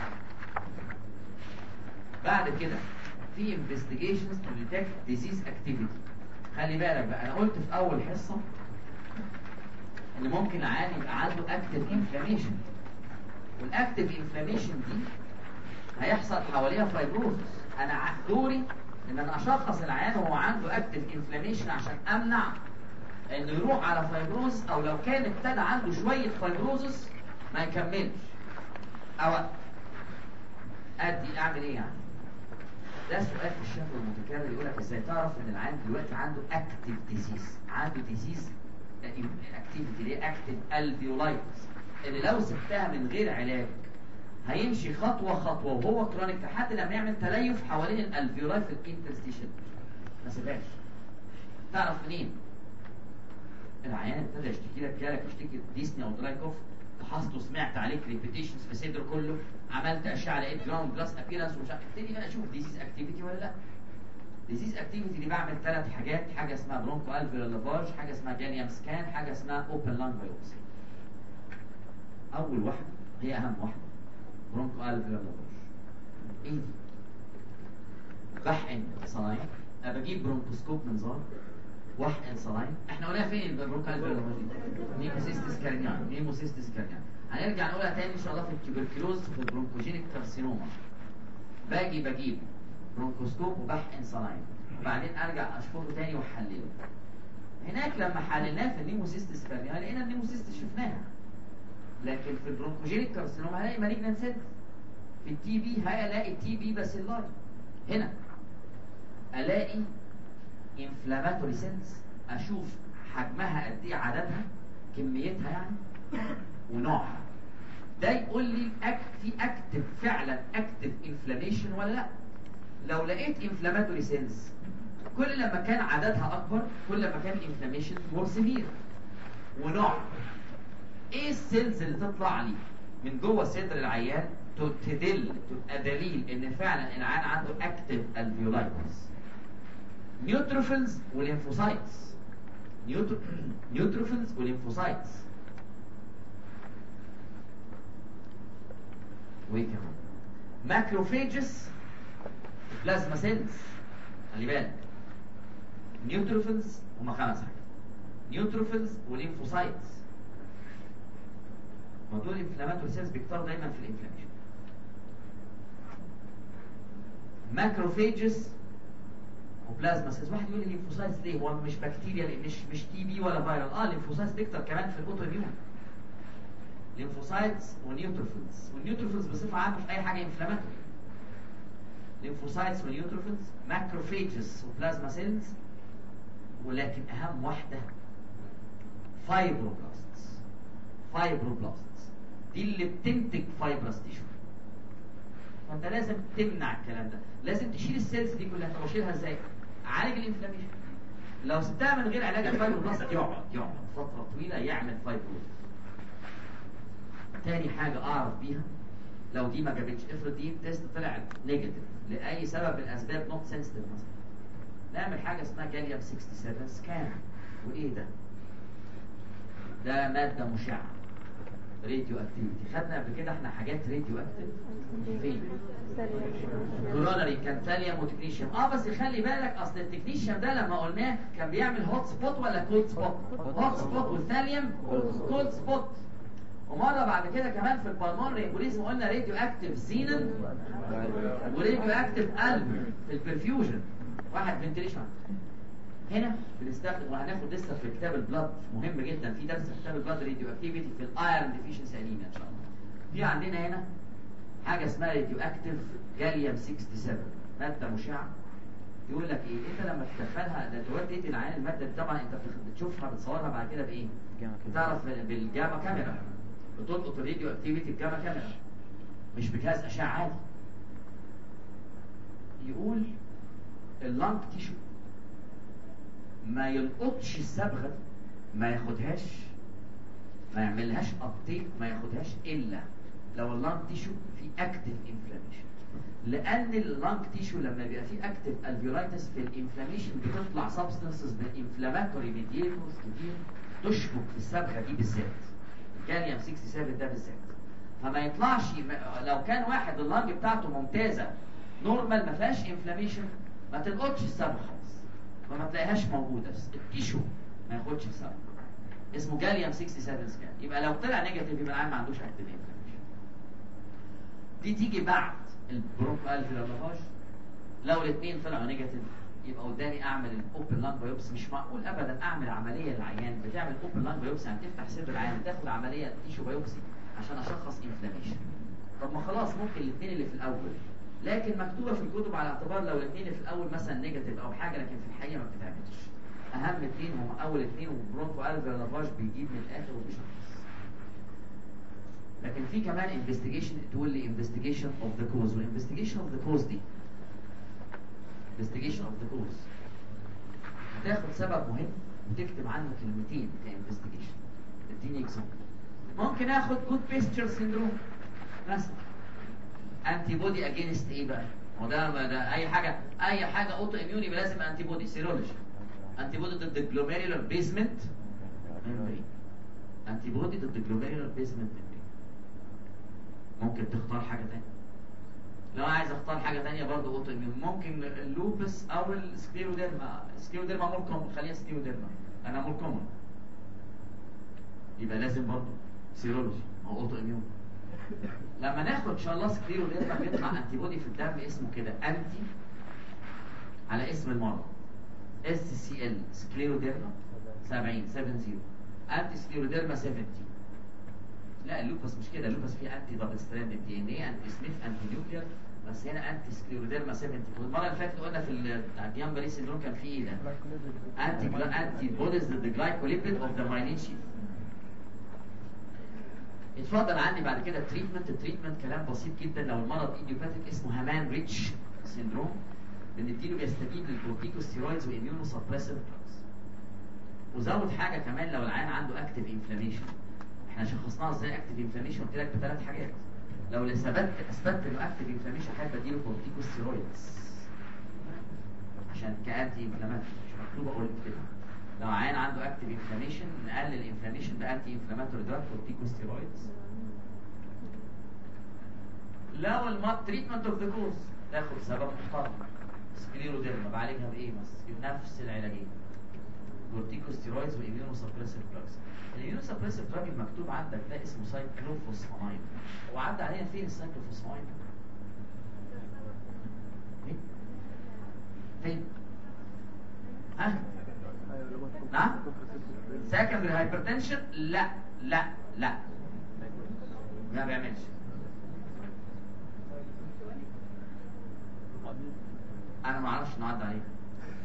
[SPEAKER 2] بعد كده في انفستيجيشنز تو ديتكت ديزيز اكتيفيتي. خلي بالك بقى، انا قلت في اول حصه ان ممكن العيان يبقى عنده اكتيف انفلاميشن، والاكتيف انفلاميشن دي هيحصل حواليها فايبروزس. انا دوري ان انا اشخص العيان وهو عنده اكتيف انفلاميشن عشان امنع انه يروح على فايبروزس، او لو كان ابتدى عنده شويه فايبروزس ما يكملش او ادي اعمل ايه يعني. ده سؤال في الشفوي المتكرر، يقول لك ازاي تعرف ان العيان دلوقتي عنده اكتيف ديزيز؟ عنده ديزيز اكتيفيتي ليه؟ اكتيف الفيولايتس، اللي لو سبتها من غير علاج هيمشي خطوه خطوه وهو كرونيك لحد لما يعمل تليف حوالين الالفيولاي في الانترستيشن. ما سيبهاش. تعرف منين؟ العيان ابتدى يشتكي لك، جالك يشتكي ديسني او دراي كوف، فحصته سمعت عليك ريبيتيشنز في صدره كله، عملت اشعه لقيت جراوند جلاس ابيرنس ومش عارف، ابتدي بقى اشوف ديزيز اكتيفيتي ولا لا. ديزيز اكتيفيتي دي بعمل ثلاث حاجات، حاجه اسمها برونكو الفيولار لافاج، حاجه اسمها جانيوم سكان، حاجه اسمها اوبن لانج بايوبسي. اول واحده هي اهم واحده، برونكو الفيولار لافاج. ايه دي؟ بحقن صلاين، انا بجيب برونكوسكوب منظار واحقن صلاين. احنا قلنا فين البرونكو الفيولار لافاج دي؟ نيموسيستس كارنيان، نيموسيستس كارنيان. هنرجع نقولها تاني ان شاء الله في التوبركلوز في البرونكوجينيك كارسينوما. باجي بجيب برونكوسكوب وبحقن صلاين، وبعدين ارجع اشفطه تاني واحلله. هناك لما حللناه في النيموسيستس كارنيان لقينا النيموسيستس شفناها، لكن في البرونكوجينيك كارسينوما هلاقي مالجنان سيلز. في التي بي هلاقي تي بي باسيلاي. هنا الاقي انفلاماتوري سيلز، اشوف حجمها قد ايه، عددها، كميتها يعني، ونوعها. ده يقول لي أكت في اكتف فعلا اكتف انفلاميشن ولا لا. لو لقيت انفلاماتوري سيلز كل لما كان عددها اكبر كل لما كان انفلاميشن مور سيفير. ونوع ايه السيلز اللي تطلع لي من جوه صدر العيان تدل تبقى دليل ان فعلا العيان عنده اكتف الفيولايتس؟ نيوتروفيلز وليمفوسايتس. نيوتروفيلز وليمفوسايتس. وايه كمان؟ ماكروفيجز، بلازما سيلز. خلي بالك، نيوتروفيلز هما خمس حاجات، نيوتروفيلز وليمفوسايتس موضوع الانفلاماتوري سيلز بيكتروا دايما في الانفلاميشن. ماكروفيجز وبلازما سيلز. واحد يقول لي الليمفوسايتس ليه؟ هو مش بكتيريا، مش مش تي بي ولا فيروس. اه الليمفوسايتس تكتر كمان في الاوتو اميون. ليمفوسايتس ونيوتروفيلز، والنيوتروفيلز بصفه عامه في اي حاجه انفلاماتوري. ليمفوسايتس ونيوتروفيلز، ماكروفيجز وبلازما سيلز، ولكن اهم واحده فايبروبلاستس. فايبروبلاستس دي اللي بتنتج فايبرس تيشو. فانت لازم تمنع الكلام ده، لازم تشيل السيلز دي كلها. طب اشيلها ازاي؟ عالج الانفلاميشن. لو سبتها من غير علاج الفايبروبلاست يقعد يقعد فتره طويله يعمل فايبروز. تاني حاجه اعرف بيها لو دي ما جابتش، افرض دي تيست طلع نيجاتيف لاي سبب من الاسباب، نوت سنسيتيف مثلا، نعمل حاجه اسمها جاليوم سبعة وستين سكان. وايه ده؟ ده ماده مشعه، راديو اكتيفيتي. خدنا قبل كده احنا حاجات راديو اكتيف فين؟ كوروناري كان ثاليوم وتكنيشيوم. اه بس خلي بالك اصل التكنيشيوم ده لما قلناه كان بيعمل هوت سبوت ولا كولد سبوت؟ هوت سبوت، والثاليوم كولد سبوت. ومره بعد كده كمان في البالمونري امبوليزم قلنا راديو اكتيف زينن وراديو اكتيف قلب في البرفيوجن. واحد فنتيليشن. هنا بنستخدم، وهناخد لسه في كتاب البلاد مهم جدا، في درس في كتاب البلاد راديو اكتيفيتي في الايرون ديفيشنسي انيميا ان شاء الله. في عندنا هنا حاجه اسمها راديو اكتيف جاليوم سبعة وستين، ماده مشعه. يقول لك ايه؟ انت لما تدخلها ده تودي العيان الماده دي، طبعا انت بتشوفها بتصورها بعد كده بايه؟ بتعرف بالجاما كاميرا، بتلقط الراديو اكتيفيتي بجاما كاميرا مش بجهاز اشعه عادي. يقول اللانج تيشو ما يلقطش الصبغه دي، ما ياخدهاش، ما يعملهاش ابتيك، ما ياخدهاش الا لو اللانج تيشو في اكتيف انفلاميشن. لان اللانج تيشو لما بيبقى فيه اكتيف الفيولايتس في الانفلاميشن بتطلع سبستانسز بالانفلاماتوري ميديتورز كتير تشبك في الصبغه دي بالذات، الجاليوم سبعة وستين ده بالذات. فما يطلعش، لو كان واحد اللانج بتاعته ممتازه نورمال ما فيهاش انفلاميشن، ما تلقطش الصبغه خالص، فما تلاقيهاش موجوده. التيشو ما ياخدش الصبغه، اسمه جاليوم سبعة وستين سكان. يبقى لو طلع نيجاتيف يبقى العيان ما عندوش اكتيف انفلاميشن. دي تيجي بعد البرونكو الفيولافاج. لو الاثنين طلعوا نيجاتيف يبقى قدامي اعمل الاوبن لانج بايوبسي. مش معقول ابدا اعمل عمليه للعيان، بتعمل اوبن لانج بايوبسي يعني تفتح صدر العيان تاخد عمليه تيشو بايوبسي عشان اشخص انفلاميشن. طب ما خلاص ممكن الاثنين اللي في الاول، لكن مكتوبه في الكتب على اعتبار لو الاثنين اللي في الاول مثلا نيجاتيف او حاجه، لكن في الحقيقه ما بتتعملش. اهم اثنين هم اول اثنين، وبرونكو الفيولافاج بيجيب من الاخر وبيشخص. لكن في كمان انفستيجيشن تقول لي انفستيجيشن اوف ذا كوز، والانفستيجيشن اوف ذا كوز دي انفستيجيشن اوف ذا كوز هتاخد سبب مهم وتكتب عنه كلمتين كانفستيجيشن. اديني اكزامبل. ممكن اخد جود بيستشر سيندروم مثلا، انتي بودي اجينست ايه بقى؟ هو ده, ده اي حاجه اي حاجه اوتو اميوني لازم انتي بودي. سيرولوجي انتي بودي ضد الجلوميرولار بيزمنت ميمبرين، انتي بودي ضد الجلوميرولار بيزمنت ميمبرين. ممكن تختار حاجه ثانيه. لو عايز اختار حاجه ثانيه برضه اوتو اميون، ممكن اللوبس او السكليروديرما. السكليروديرما مور كومن، خليها سكليروديرما انا مور كومن، يبقى لازم برضه سيرولوجي او اوتو اميون. لما ناخد ان شاء الله سكليروديرما بيطلع انتي بودي في الدم اسمه كده انتي على اسم المرض اس سي ال سكليروديرما سبعين سبعين انتي سكليروديرما سبعين. لا اللوبس مش كده، اللوبس فيه انتي دبل ستراند دي ان ايه، انتي سميث، انتي نيوكلير، بس هنا انتي سكليروديرما سبعين. والمره اللي فاتت قلنا في بتاع جيان باري سيندروم كان فيه ايه ده؟ انتي انتي بوديز ضد جلايكوليبيد اوف ذا مايلين شيت. اتفضل عندي بعد كده التريتمنت. التريتمنت كلام بسيط جدا. لو المرض ايديوباثيك اسمه هامان ريتش سيندروم، بنديله بيستجيب للكورتيكوستيرويدز واميونو سبريسيف دراجز. وزود حاجه كمان، لو العيان عنده اكتيف انفلاميشن، احنا شخصناها ازاي اكتيف انفلاميشن؟ قلت لك بثلاث حاجات. لو اثبت اثبت انه اكتيف انفلاميشن حابب اديله كورتيكوستيرويدز عشان كانتي انفلاماتوري، مش مكتوب اقول كده. لو عيان عنده اكتيف انفلاميشن نقلل الانفلاميشن بانتي انفلاماتوري دراج كورتيكوستيرويدز. لو المرض تريتمنت اوف ذا كوز تاخد سبب محترم، سكليروديرما بعالجها بايه؟ بس نفس العلاجين كورتيكوستيرويدز وإيميونوسبريسيف دراجز. الإيميونوسبريسيف دراج المكتوب عندك ده اسمه سايكلوفوسفامايد. هو عدى علينا فين السايكلوفوسفامايد؟ ايه؟ فين؟ ها؟ نعم؟ سكندري هايبرتنشن؟ لا لا لا ما بيعملش. انا ما اعرفش انه عدى علينا.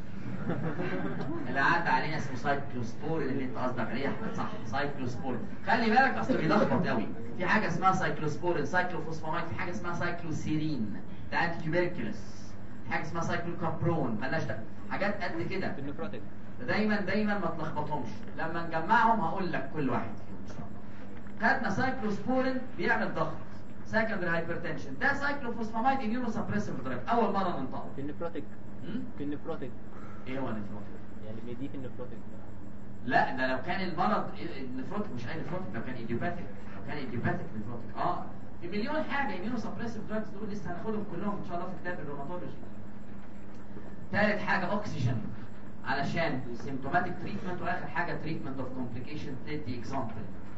[SPEAKER 2] اللي عدى علينا اسمه سايكلوسبورين اللي انت قصدك عليه يا احمد، صح؟ سايكلوسبورين. خلي بالك اصل بيلخبط قوي. في حاجه اسمها سايكلوسبورين، سايكلوفوسفامايد، في حاجه اسمها سايكلوسيرين ده انتي تيوبركلوس، في حاجه اسمها سايكلوكابرون مالناش دعوه، حاجات قد كده. دايما دايما ما تلخبطهمش، لما نجمعهم هقول لك كل واحد فيهم ان شاء الله. خدنا سايكلوسبورين بيعمل ضغط، سكندري هايبرتنشن. ده سايكلوفوسفامايد اميونوسبريسيف دراج، اول مره ننطقه.
[SPEAKER 3] النفروتيك النفروتيك
[SPEAKER 2] ايه هو النفروتيك؟
[SPEAKER 3] يعني بيديك النفروتيك.
[SPEAKER 2] لا ده لو كان المرض النفروتيك، مش اي نفروتيك، لو كان ايديوباثيك، لو كان ايديوباثيك نفروتيك اه في مليون حاجه. اميونوسبريسيف دراجز دول لسه هناخدهم كلهم ان شاء الله في كتاب الروماتولوجي. ثالث حاجه اوكسجين علشان سيمتوماتيك تريتمنت، واخر حاجه تريتمنت اوف كومبليكيشن. تدي اكزامبل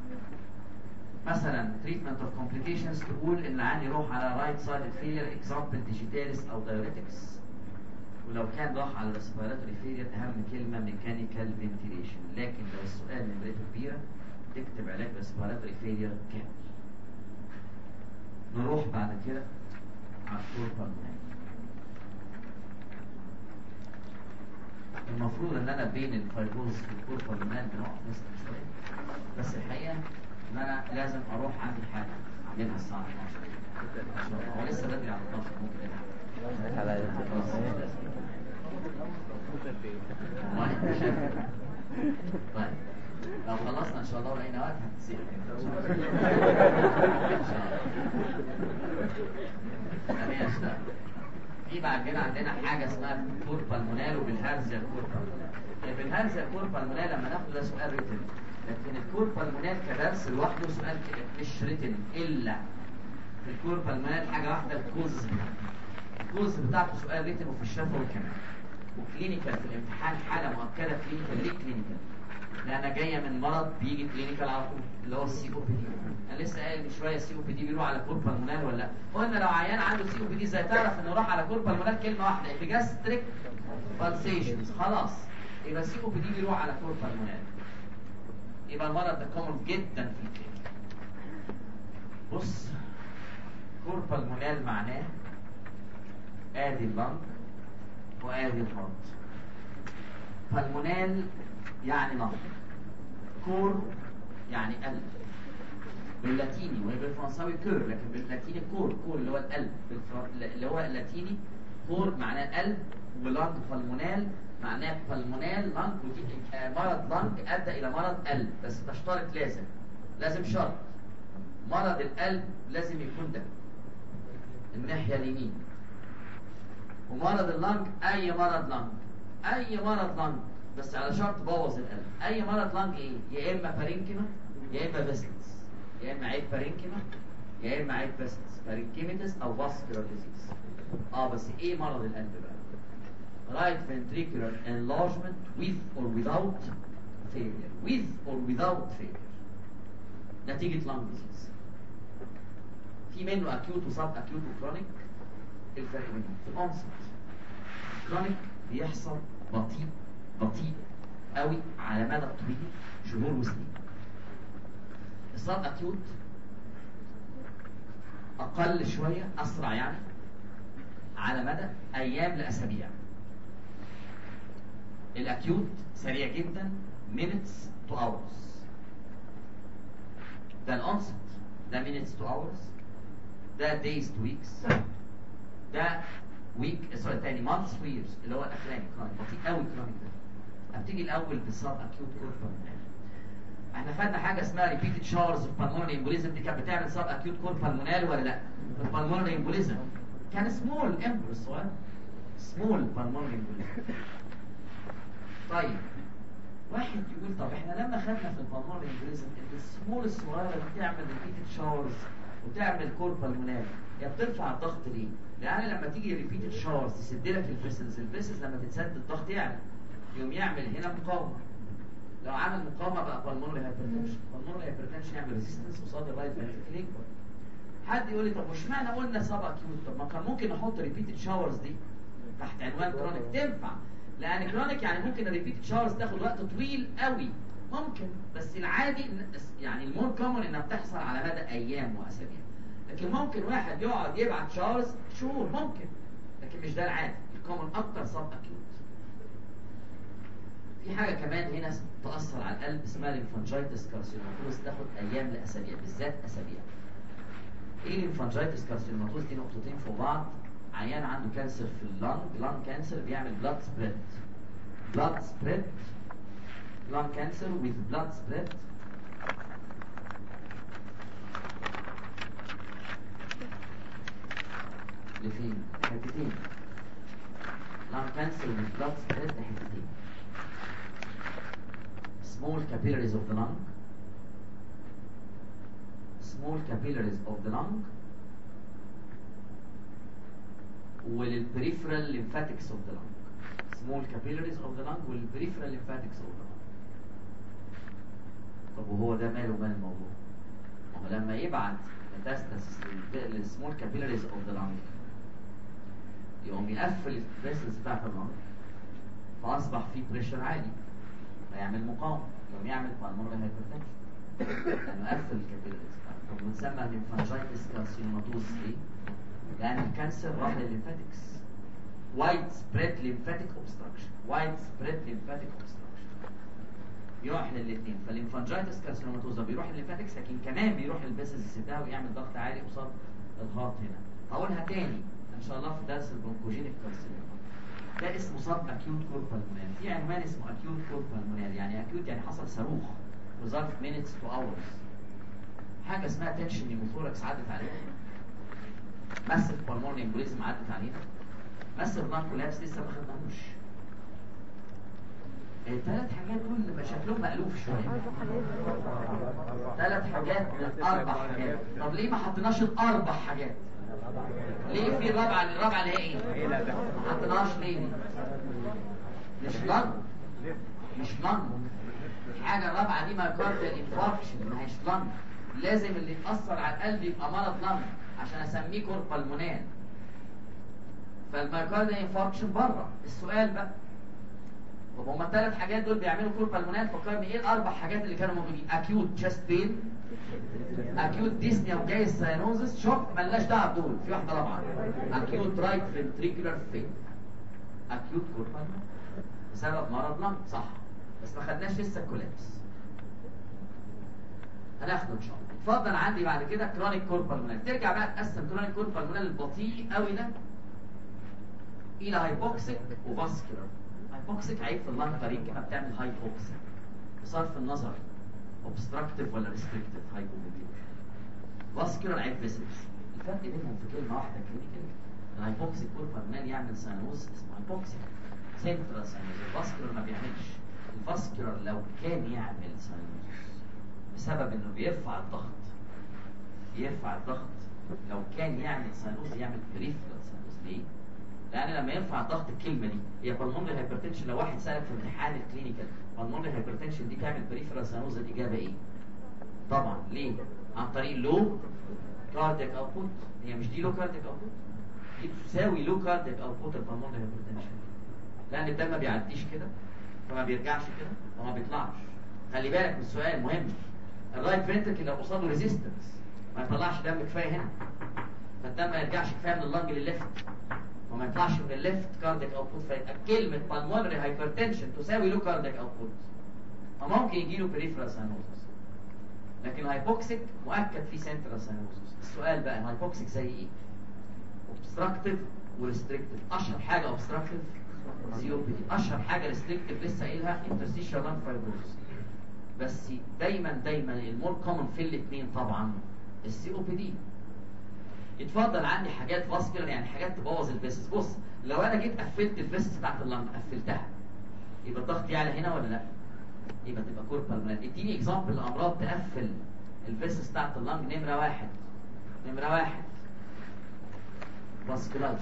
[SPEAKER 2] مثلا تريتمنت اوف كومبليكيشنز، تقول ان العيان يروح على رايت سايد فيلير، اكزامبل ديجيتاليس او دايوريتكس. ولو كان راح على ريسبيراتوري فيلير اهم كلمه ميكانيكال فنتيليشن. لكن لو السؤال نمرته كبيره تكتب علاج ريسبيراتوري فيلير كامل. نروح بعد كده على الكوربال. المفروض ان انا بين الفايبروز والكوربال بنقف نسال شويه، بس الحقيقه ان انا لازم اروح عندي حاجه اعملها الساعه اتناشر. هو لسه بدري على اتناشر، ممكن الحق. طيب لو خلصنا ان شاء الله ولقينا وقت هتسير ان شاء الله. في بعد كده عندنا حاجه اسمها كوربال مونال وبالهارزيا كوربال. بالهارزيا كوربال مونال لما ناخد ده سؤال ريتن، لكن الكوربال مونال كدرس لوحده سؤال مش ريتن الا في الكوربال مونال حاجه واحده، الكوز. الكوز بتاعته سؤال ريتن وفي الشفوي كمان، وكلينيكال في الامتحان حاله مؤكده كلينيكال. ليه كلينيكال؟ لأنها جاية من مرض بيجي كلينيكال على طول اللي هو السي او بي دي. أنا لسه قايل من شوية السي او بي دي بيروح على كوربال مونال ولا لا؟ قلنا لو عيان عنده سي او بي دي ازاي تعرف إنه راح على كوربال مونال؟ كلمة واحدة، إبيجاستريك بالسيشنز. خلاص يبقى السي او بي دي بيروح على كوربال مونال. يبقى المرض ده كومن جدا في الكلينيك. بص كوربال مونال معناه آدي اللنج وآدي الهارت. بالمونال يعني نهر، كور يعني قلب باللاتيني، وهي بالفرنساوي كور، لكن باللاتيني كور. كور اللي هو القلب، اللي هو اللاتيني كور معناه قلب، ولانج بالمونال معناه بالمونال لانج. ودي مرض لانج ادى الى مرض قلب، بس تشترط لازم لازم شرط مرض القلب لازم يكون ده الناحيه اليمين، ومرض اللانج اي مرض لانج، اي مرض لانج بس على شرط بوظ القلب. اي مرض لانج ايه؟ يا اما بارينكيما يا اما فيسلز، يا اما عيب بارينكيما يا اما عيب فيسلز، بارينكيميتس او فاسكولار ديزيز. اه بس ايه مرض القلب بقى؟ right ventricular enlargement with or without failure. with or without failure نتيجة lung disease. في منه acute وسب acute وكرونيك. الفرق بينهم في الانست. كرونيك بيحصل بطيء بطيء قوي على مدى طويل، شهور وسنين. السب اكيوت اقل شويه، اسرع يعني، على مدى ايام لاسابيع. الاكيوت سريع جدا minutes to hours. ده الانست، ده minutes to hours، ده days to weeks، ده ويك سوري تاني مانثس و ييرز اللي هو الاخراني كرونيك بطيء قوي. كرونيك ده هبتدي الاول بالسب اكيوت كوربال. احنا خدنا حاجه اسمها ريبيتد شاورز اوف بالمونري امبوليزم، دي كانت بتعمل سب اكيوت كوربال مونال ولا لا؟ البالمونري امبوليزم كان سمول امبول صغير، سمول بالمونري امبوليزم. طيب واحد يقول طب احنا لما خدنا في البالمونري امبوليزم السمول الصغيره دي بتعمل ريبيتد شاورز وتعمل كوربال مونال، هي بترفع الضغط ليه؟ لان لما تيجي ريبيتد شاورز تسد لك الفيسلز، الفيسلز لما تتسد الضغط يعلى، يقوم يعمل هنا مقاومه، لو عمل مقاومه بقى بالمونري هايبرتنشن. بالمونري هايبرتنشن يعمل ريزيستنس قصاد الرايت فنتريكل يكبر. حد يقول لي طب وش معنى قلنا سب اكيوت؟ طب ما كان ممكن نحط ريبيتد شاورز دي تحت عنوان كرونيك. تنفع، لان كرونيك يعني ممكن الريبيتد شاورز تاخد وقت طويل قوي، ممكن، بس العادي يعني المور كومن انها بتحصل على مدى ايام واسابيع. لكن ممكن واحد يقعد يبعت شاورز شهور، ممكن، لكن مش ده العادي. الكومن اكتر سب اكيوت. في حاجه كمان هنا تاثر على القلب اسمها ليمفانجايتس كارسينوماتوز، تاخد ايام لاسابيع، بالذات اسابيع. ايه الليمفانجايتس كارسينوماتوز دي؟ نقطتين فوق بعض. عيان عنده كانسر في اللنج، لانج كانسر بيعمل بلاد سبريد، بلاد سبريد، لانج كانسر with blood spread. لفين؟ حتتين. lung cancer with blood spread حتتين. small capillaries of the lung, small capillaries of the lung والperipheral lymphatics of the lung. small capillaries of the lung والperipheral lymphatics of the lung. طب وهو ده ماله مال الموضوع؟ ما هو لما يبعت ميتاستاسيس للسمول كابيلاريز اوف ذا لانج يقوم يقفل الفيسلز بتاعت اللانج، فاصبح في بريشر عالي فيعمل مقاومه، يقوم يعمل بالمونري هايبرتنشن لانه قفل الكابيلاريز. طب بنسمى ليمفانجايتس كارسينوماتوز ليه؟ لان الكانسر راح للليمفاتكس. وايد سبريد ليمفاتيك اوبستراكشن، وايد سبريد ليمفاتيك اوبستراكشن يروح للاثنين. فالليمفانجايتس كارسينوماتوز بيروح للليمفاتكس، لكن كمان بيروح للبيسز بتاعه ويعمل ضغط عالي قصاد الهارت. هنا هقولها تاني ان شاء الله في درس البرونكوجينيك كارسينوما. ده اسمه صاب اكيوت كور بالمونال. في عنوان اسمه اكيوت كور بالمونال، يعني اكيوت يعني حصل صاروخ وظرف minutes to hours. حاجه اسمها تنشن نيموثوركس عدت علينا، ماسف بالمونري امبوليزم عدت علينا، ماسف لانج كولابس لسه ما خدناهوش. الثلاث حاجات دول اللي شكلهم مألوف شويه. ثلاث حاجات من اربع حاجات. طب ليه ما حطيناش الاربع حاجات؟ ليه في الرابعه؟ الرابعه اللي هي ايه؟ ما حطيناش ليه؟ مش لنج، مش لنج. الحاجه الرابعه دي مايوكارديال انفاركشن، ما هيش لنج. لازم اللي يتاثر على القلب يبقى مرض لنج عشان اسميه كور بالمونال. فالمايوكارديال انفاركشن بره. السؤال بقى، طب هما الثلاث حاجات دول بيعملوا كور بالمونال، فكرني ايه الاربع حاجات اللي كانوا موجودين؟ اكيوت تشست بين، اكيوت ديسنيا وجايز ساينوزس. شوف مالناش دعوه بدول، في واحده رابعه، اكيوت رايت فنتريكولار فين، اكيوت كور بالمونال بسبب مرض لنج، صح، بس ما خدناش لسه الكولابس، هناخده ان شاء الله. اتفضل. عندي بعد كده كرونيك كور بالمونال. ترجع بقى تقسم كرونيك كور بالمونال البطيء قوي ده الى هايبوكسيك وفاسكولار. هايبوكسيك عيب في اللنج طريق كده بتعمل هايبوكسيك بصرف النظر اوبستراكتيف ولا ريستريكتيف هايبوفيلير. فاسكولار عيب فيسلز. الفرق بينهم في كلمه واحده كلينيكال. الهايبوكسيك كور بالمونال يعمل ساينوز اسمه هايبوكسيك سنترال ساينوز. الفاسكولار ما بيعملش. الفاسكولار لو كان يعمل ساينوز بسبب انه بيرفع الضغط، يرفع الضغط، لو كان يعمل ساينوز يعمل بريفرال ساينوز. ليه؟ لان لما يرفع الضغط الكلمه دي هي بالمونري هايبرتنشن. لو واحد سالك في امتحان الكلينيكال بالمونري هايبرتنشن دي تعمل بريفرال ساينوز، الاجابه ايه؟ طبعا. ليه؟ عن طريق لو كاردياك اوتبوت. هي مش دي لو كاردياك اوتبوت، دي تساوي لو كاردياك اوتبوت البالمونري هايبرتنشن، لان الدم ما بيعديش كده فما بيرجعش كده وما بيطلعش. خلي بالك من السؤال مهم. الرايت فنتركل لو قصاده ريزيستنس ما يطلعش دم كفايه هنا، فالدم ما يرجعش كفايه من اللنج للليفت وما يطلعش من الليفت كاردياك اوتبوت، فيبقى كلمه بالمونري هايبرتنشن تساوي له كاردياك اوتبوت، فممكن يجي له بريفرال ساينوزس. لكن الهايبوكسيك مؤكد فيه سنترال ساينوزس. السؤال بقى الهايبوكسيك زي ايه؟ اوبستراكتيف وريستريكتيف. اشهر حاجه اوبستراكتيف سي او بي دي، اشهر حاجه ريستريكتيف لسه قايلها انترستيشال لانج فايبروز. بس دايما دايما المور كومن في الاثنين طبعا السي او بي دي. يتفضل عندي حاجات فاسكولار، يعني حاجات تبوظ الفيسس. بص، لو انا جيت قفلت الفيسس بتاعت اللنج، قفلتها، يبقى الضغط يعلى هنا ولا لا؟ يبقى تبقى كور بالمونال. اديني اكزامبل لامراض تقفل الفيسس بتاعت اللنج. نمره واحد، نمره واحد فاسكولايتس.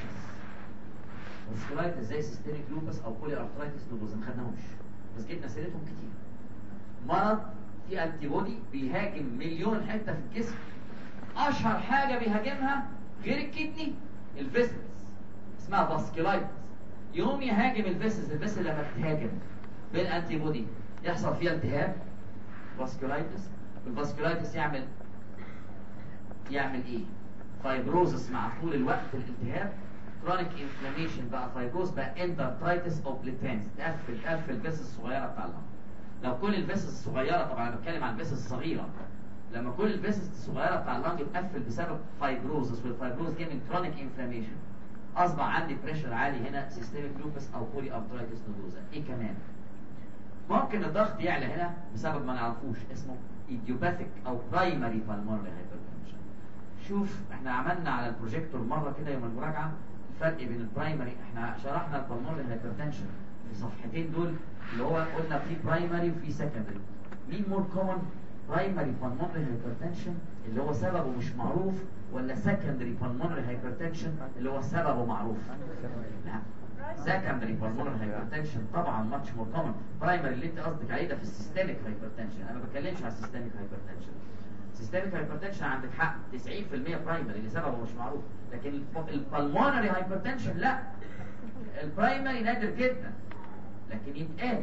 [SPEAKER 2] فاسكولايتس زي سيستميك لوبس او بولي ارثرايتس لوبوز ما خدناهمش، بس جبنا سيرتهم كتير. مرض في انتي بودي بيهاجم مليون حته في الجسم، اشهر حاجه بيهاجمها غير الكدني الفيسلز اسمها فاسكولايتس. يقوم يهاجم الفيسلز، الفيسل لما بتهاجم بالانتي بودي يحصل فيها التهاب فاسكولايتس، والفاسكولايتس يعمل يعمل ايه؟ فايبروزس مع طول الوقت الالتهاب، كرونيك انفلاميشن بقى فايبروز بقى اندرترايتس اوبليترانس، تقفل تقفل الفيسلز الصغيره بتاع اللنج. لو كل الفيسلز الصغيره، طبعا انا بتكلم عن الفيسلز الصغيره، لما كل الفيسلز الصغيره بتاع اللنج تقفل بسبب فايبروزس، والفايبروز جاي من كرونيك انفلاميشن، اصبح عندي بريشر عالي هنا، سيستميك لوبس او بولي ارترايتس نودوزا. ايه كمان؟ ممكن الضغط يعلى هنا بسبب ما نعرفوش اسمه ايديوباثيك او برايمري بالمونري هايبرتنشن. شوف احنا عملنا على البروجيكتور مره كده يوم المراجعه الفرق بين البرايمري، احنا شرحنا البالمونري هايبرتنشن في الصفحتين دول، اللي هو قلنا في برايمري وفي سكندري. مين مور كومن؟ برايمري بالمونري هايبرتنشن اللي هو سببه مش معروف، ولا سكندري بالمونري هايبرتنشن اللي هو سببه معروف؟ لا، سكندري بالمونري هايبرتنشن طبعا ماتش مور كومن. برايمري اللي انت قصدك عليه ده في السيستميك هايبرتنشن، انا ما بتكلمش على السيستميك هايبرتنشن. السيستميك هايبرتنشن عندك حق تسعين في المية برايمري اللي سببه مش معروف، لكن البالمونري هايبرتنشن لا، البرايمري نادر جدا لكن يتقال.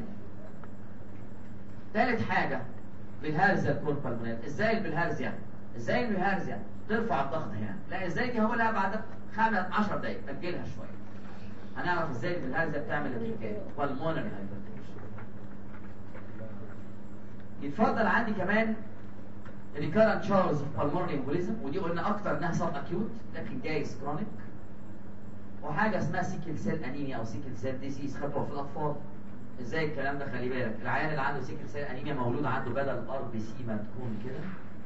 [SPEAKER 2] ثالث حاجه بالهارزيا الكوربالمونال. ازاي البلهارزيا؟ ازاي البلهارزيا ترفع الضغط هنا؟ لا، ازاي دي هقولها بعد خمس عشر دقايق، اجلها شويه. هنعرف ازاي البلهارزيا بتعمل الحكايه بالمونري هايبرتنشن. يتفضل عندي كمان ريكارنت شارز اوف بالمونري امبوليزم، ودي قلنا اكتر انها سب اكيوت لكن جايز كرونيك. وحاجه اسمها سيكل سيل انيميا او سيكل سيل ديزيز، خدوها في الاطفال. ازاي الكلام ده؟ خلي بالك، العيان اللي عنده سيكل سيل انيميا مولود عنده بدل ار بي سي ما تكون كده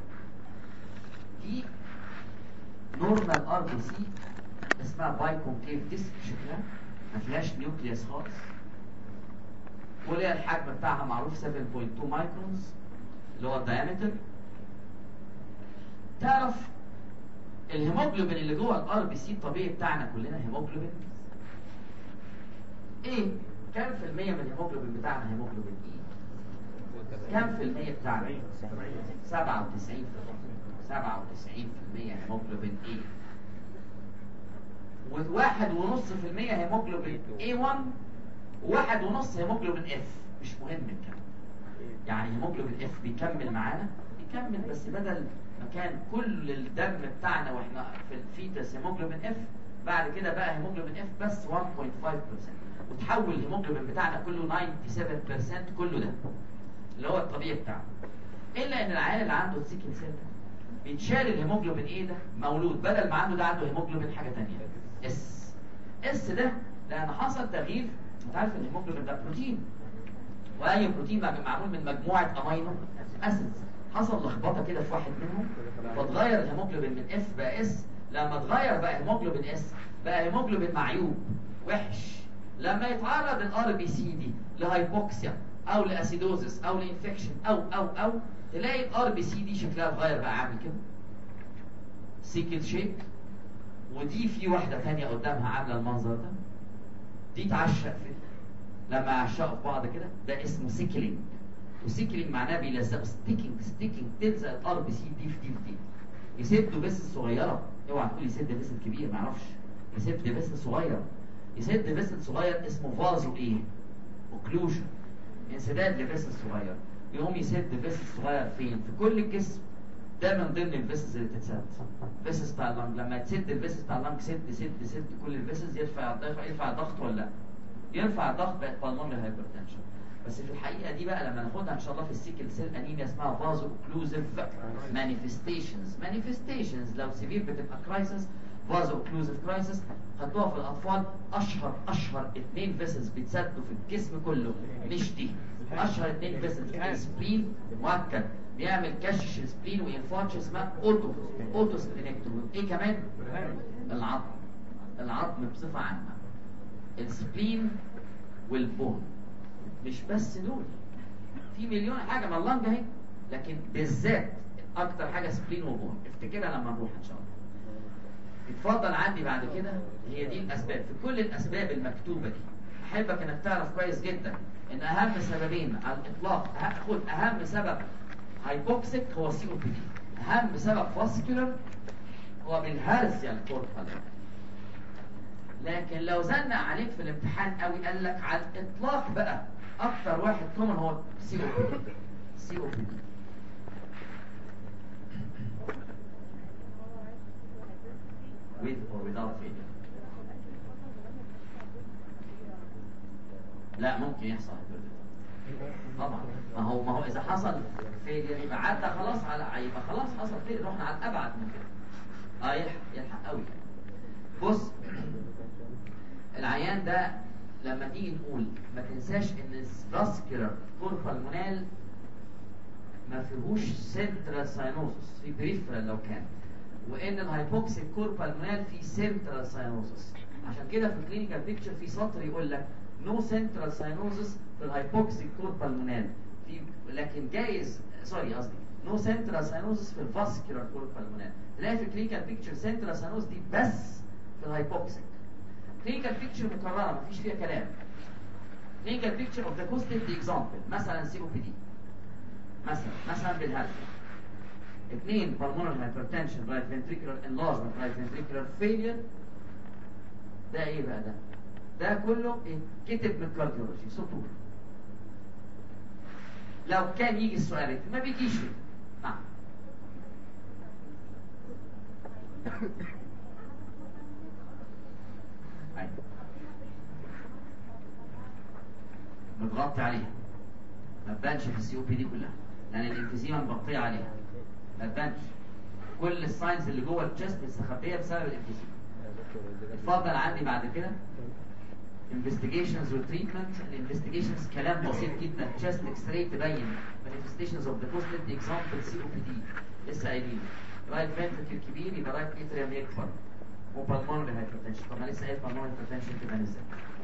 [SPEAKER 2] في نورمال ار بي سي اسمها باي كونكيف ديسك، شكلها ما فيهاش نيوكليوس خالص، وليها الحجم بتاعها معروف سبعة فاصلة اتنين مايكرونز اللي هو الدايمتر. تعرف الهيموجلوبين اللي جوه الار بي سي الطبيعي بتاعنا كلنا هيموجلوبين ايه؟ كام في المية من الهيموجلوبين بتاعنا هيموجلوبين ايه؟ كام في المية بتاعنا؟ سبعة وتسعين سبعة وتسعين في المية هيموجلوبين ايه، وواحد ونص في المية هيموجلوبين ايه واحد، وواحد ونص هيموجلوبين اف. مش مهم الكلام، يعني هيموجلوبين اف بيكمل معانا، بيكمل بس بدل ما كان كل الدم بتاعنا واحنا في الفيتس هيموجلوبين اف، بعد كده بقى هيموجلوبين اف بس واحد فاصلة خمسة بالمية، وتحول الهيموجلوبين بتاعنا كله سبعة وتسعين بالمية كله ده اللي هو الطبيعي بتاعنا. الا ان العيال اللي عنده السيكل سيل بيتشال الهيموجلوبين ايه ده مولود، بدل ما عنده ده عنده هيموجلوبين حاجه ثانيه اس. اس ده لان حصل تغيير، انت عارف ان الهيموجلوبين ده بروتين، واي بروتين معمول من مجموعه امينو اسيدز، حصل لخبطه كده في واحد منهم فتغير الهيموجلوبين من اف بقى اس. لما اتغير بقى هيموجلوبين اس بقى هيموجلوبين معيوب وحش. لما يتعرض الار بي سي دي لهايبوكسيا او لاسيدوزس او لانفكشن او او او تلاقي الار بي سي دي شكلها اتغير بقى عامل كده سيكل شيب، ودي في واحده ثانيه قدامها عامله المنظر ده، دي تعشق في لما يعشقوا في بعض كده ده اسمه سيكلينج. وسيكلينج معناه بيلزقوا ستيكينج ستيكينج تلزق الار بي سي دي في دي في دي، يسدوا بس صغيره. اوعى تقول يسد بس كبير، ما اعرفش، يسد بس صغير. يسد بس صغير اسمه فازو ايه؟ اوكلوجن، انسداد لبس صغير. يقوم يسد بس صغير فين؟ في كل الجسم. ده من ضمن الفيسز اللي تتسد، فيسز بتاع اللنج. لما تسد الفيسز بتاع اللنج سد سد سد كل الفيسز، يرفع الضغط يرفع الضغط ولا لا؟ يرفع الضغط بقت بالمونري هايبرتنشن. بس في الحقيقه دي بقى لما ناخدها ان شاء الله في السيكل سيل انيميا اسمها فازو اوكلوزيف مانيفستيشنز. مانيفستيشنز لو سيفير بتبقى كرايسس، فازو اوكلوزيف كرايسس. خدوها في الاطفال. اشهر اشهر اثنين فيسز بيتسدوا في الجسم كله، مش دي، اشهر اثنين فيسز. السبلين مؤكد بيعمل كشش السبلين وينفارش، اسمها اوتو اوتو سبلينكتومي. ايه كمان؟ العظم. العظم بصفه عامه، السبلين والبون. مش بس دول، في مليون حاجه من اللنج اهي، لكن بالذات اكتر حاجه سبلين وبون. افتكرها لما نروح ان شاء الله. اتفضل عندي بعد كده، هي دي الاسباب. في كل الاسباب المكتوبه دي احبك انك تعرف كويس جدا ان اهم سببين على الاطلاق، هاخد اهم سبب هايبوكسيك هو سي او بي دي، اهم سبب فاسكولار هو بالهرزيال كوربال. لكن لو زنق عليك في الامتحان قوي قال لك على الاطلاق بقى اكتر واحد كومن هو سي او بي دي. سي او بي دي with or without failure. لا ممكن يحصل طبعا، ما هو ما هو اذا حصل فيلير يبقى عدى خلاص على، يبقى خلاص حصل فيلير، رحنا على الابعد من كده. اه يلحق يلحق قوي. بص العيان ده لما تيجي نقول ما تنساش ان الفاسكولار كوربالمونال ما فيهوش سنترال ساينوسس، في بريفرال لو كان، وان الهايبوكسيك كوربالمونال في سنترال ساينوسس. عشان كده في الكلينيكال بيكتشر في سطر يقول لك نو سنترال ساينوسس في الهايبوكسيك كوربالمونال، في لكن جايز سوري قصدي نو سنترال ساينوسس في الفاسكولار كوربالمونال. تلاقي في الكلينيكال بيكتشر سنترال ساينوسس دي بس في الهايبوكسيك. كلينيكال بيكتشر مكرره مفيش فيها كلام. كلينيكال بيكتشر اوف ذا كوستيك دي اكزامبل، مثلا سي او بي دي مثلا مثلا بالهرزه. اثنين pulmonary hypertension right ventricular enlargement right ventricular failure. ده ايه بقى ده؟ ده كله إيه؟ كتب من الكارديولوجي سطور. لو كان يجي السؤال ما بيجيش. نعم أيوة. متغطي عليها ما تبانش في السي او بي دي كلها لان الانفيزيما مغطيه عليها، ما تبانش. كل الساينز اللي جوه الجسم مستخبيه بسبب الانفيزيما. اتفضل عندي بعد كده investigations وتريتمنت. الانفستيجيشنز كلام بسيط جدا، chest x-ray تبين manifestations of the post-lit example سي او بي دي لسه قايلين. رايت ventricle كبير يبقى رايت اتريوم يكبر، وبالمونري هايبرتنشن. طب انا لسه قايل بالمونري هايبرتنشن تبان ازاي؟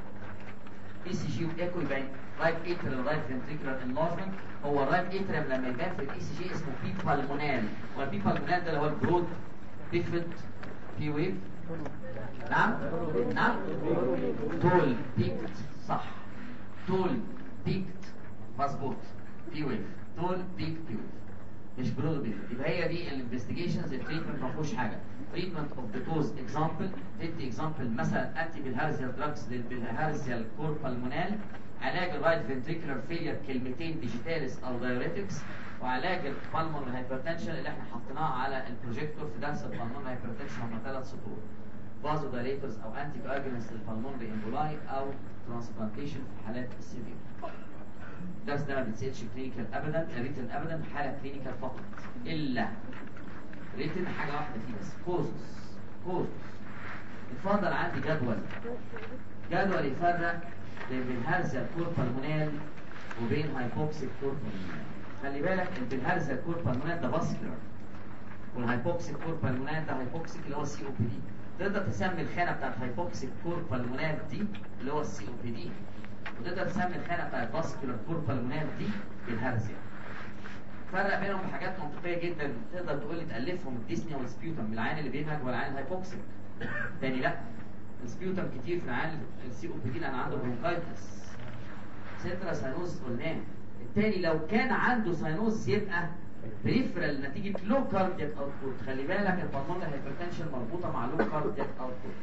[SPEAKER 2] اي سي جي وايكو يبان رايت اتريوم رايت ventricular enlargement. هو الرايت اتريوم لما يبان في الاي سي جي اسمه بي بالمونال، والبي بالمونال ده اللي هو البرود بيفت بي ويف. نعم نعم تول بيكت صح، تول بيكت مظبوط، بي ويف تول بيك بي ويف مش برود بيفت. يبقى هي دي الانفستيجيشنز. التريتمنت ما فيهوش حاجه. تريتمنت اوف ذا كوز اكزامبل، تدي اكزامبل مثلا انتي بالهارزيال دراجز للبالهارزيال كوربالمونال، علاج الرايت فنتريكولار فيلير كلمتين ديجيتاليس او دايوريتكس، وعلاج البالمونري هايبرتنشن اللي احنا حطيناه على البروجيكتور في درس البالمونري هايبرتنشن هم ثلاث سطور، فازو دايليترز او انتي كواجولانتس للبالمونري امبولاي او ترانسبلانتيشن في حالات السيفير. الدرس ده ما بيتسالش كلينيكال ابدا، ريتن ابدا، حاله كلينيكال فقط، الا ريتن حاجه واحده فيه بس، كوزس كوزس. اتفضل عندي جدول جدول يفرق بين الهرزه كوربالمونال وبين هايبوكسيك كوربالمونال. خلي بالك ان الهرزه كوربالمونال ده فاسكولار، والهايبوكسيك كوربالمونال ده هايبوكسيك اللي هو السي او بي دي. تقدر تسمي الخانه بتاعت هايبوكسيك كوربالمونال دي اللي هو السي او بي دي، وتقدر تسمي الخانه بتاعت فاسكولار كوربالمونال دي بالهرزه. فرق بينهم بحاجات منطقيه جدا، تقدر تقول لي تالفهم الديسنيا والسبيوتم، العين اللي بينهج والعين الهايبوكسيك. تاني لا، السبيوتم كتير في العين السي او بي دي لان عنده برونكايتس. سنترا ساينوز قلناه. التاني لو كان عنده ساينوز يبقى بريفرال نتيجه لو كاردياك اوتبوت. خلي بالك البالمونري هايبرتنشن مربوطه مع لو كاردياك اوتبوت.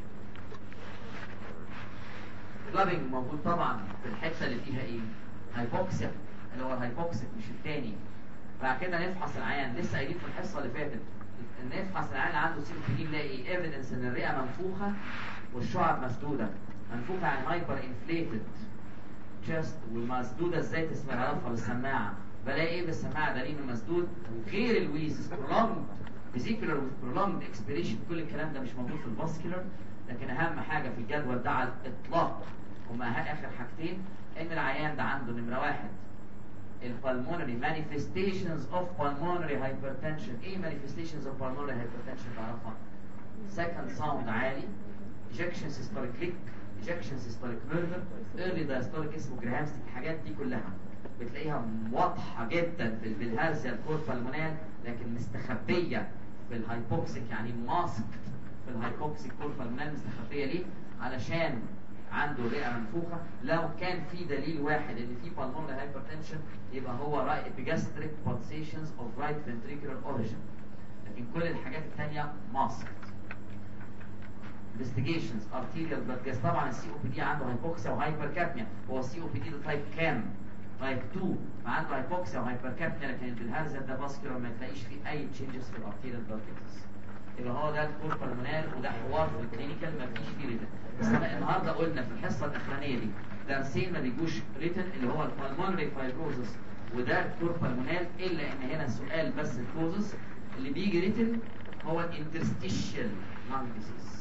[SPEAKER 2] كلابنج موجود طبعا في الحته اللي فيها ايه؟ هايبوكسيا، اللي هو الهايبوكسيك مش التاني. بعد كده نفحص العيان، لسه قايلين في الحصه اللي فاتت نفحص العيان اللي عنده سي او بي دي نلاقي ايفيدنس ان الرئه منفوخه والشعب مسدوده. منفوخه عن هايبر انفليتد تشست، والمسدوده ازاي تسمعها بالسماعه؟ بلاقي ايه بالسماعه دليل مسدود غير الويز prolonged فيزيكولار prolonged اكسبيريشن. كل الكلام ده مش موجود في الفاسكولار. لكن اهم حاجه في الجدول ده على الاطلاق هما اخر حاجتين، ان العيان ده عنده نمره واحد البالمونري manifestations of pulmonary hypertension. ايه manifestations of pulmonary hypertension تعرفها؟ second sound عالي، ejection systolic click، ejection systolic murmur، early diastolic اسمه جراهامستيك. الحاجات دي كلها بتلاقيها واضحه جدا في الهرزيال كوربالمونال لكن مستخبيه في الهايبوكسيك، يعني ماسك في الهايبوكسيك كوربالمونال. مستخبيه ليه؟ علشان عنده رئه منفوخه. لو كان في دليل واحد ان في بالمونري هايبرتنشن يبقى هو رايت بجاستريك pulsations of right ventricular origin، لكن كل الحاجات الثانيه ماسك. investigations arterial blood gas. طبعا السي او بي دي عنده هايبوكسيا وهايبركابنيا. هو السي او بي دي ده تايب كام؟ تايب اتنين، فعنده هايبوكسيا وهايبركابنيا، لكن البلهارزيا ده فاسكولار ما تلاقيش فيه اي تشينجز في الارتيريال بلاد جاسز. يبقى هو ده الكور بالمونال، وده حوار في الكلينيكال ما فيش فيه ريتن. بس النهارده قلنا في الحصه الاخرانيه دي درسين ما بيجوش ريتن، اللي هو البالمونري فايبروزس وده الكور بالمونال، الا ان هنا السؤال بس الكوزس اللي بيجي ريتن هو الانترستيشال لانج ديزيز.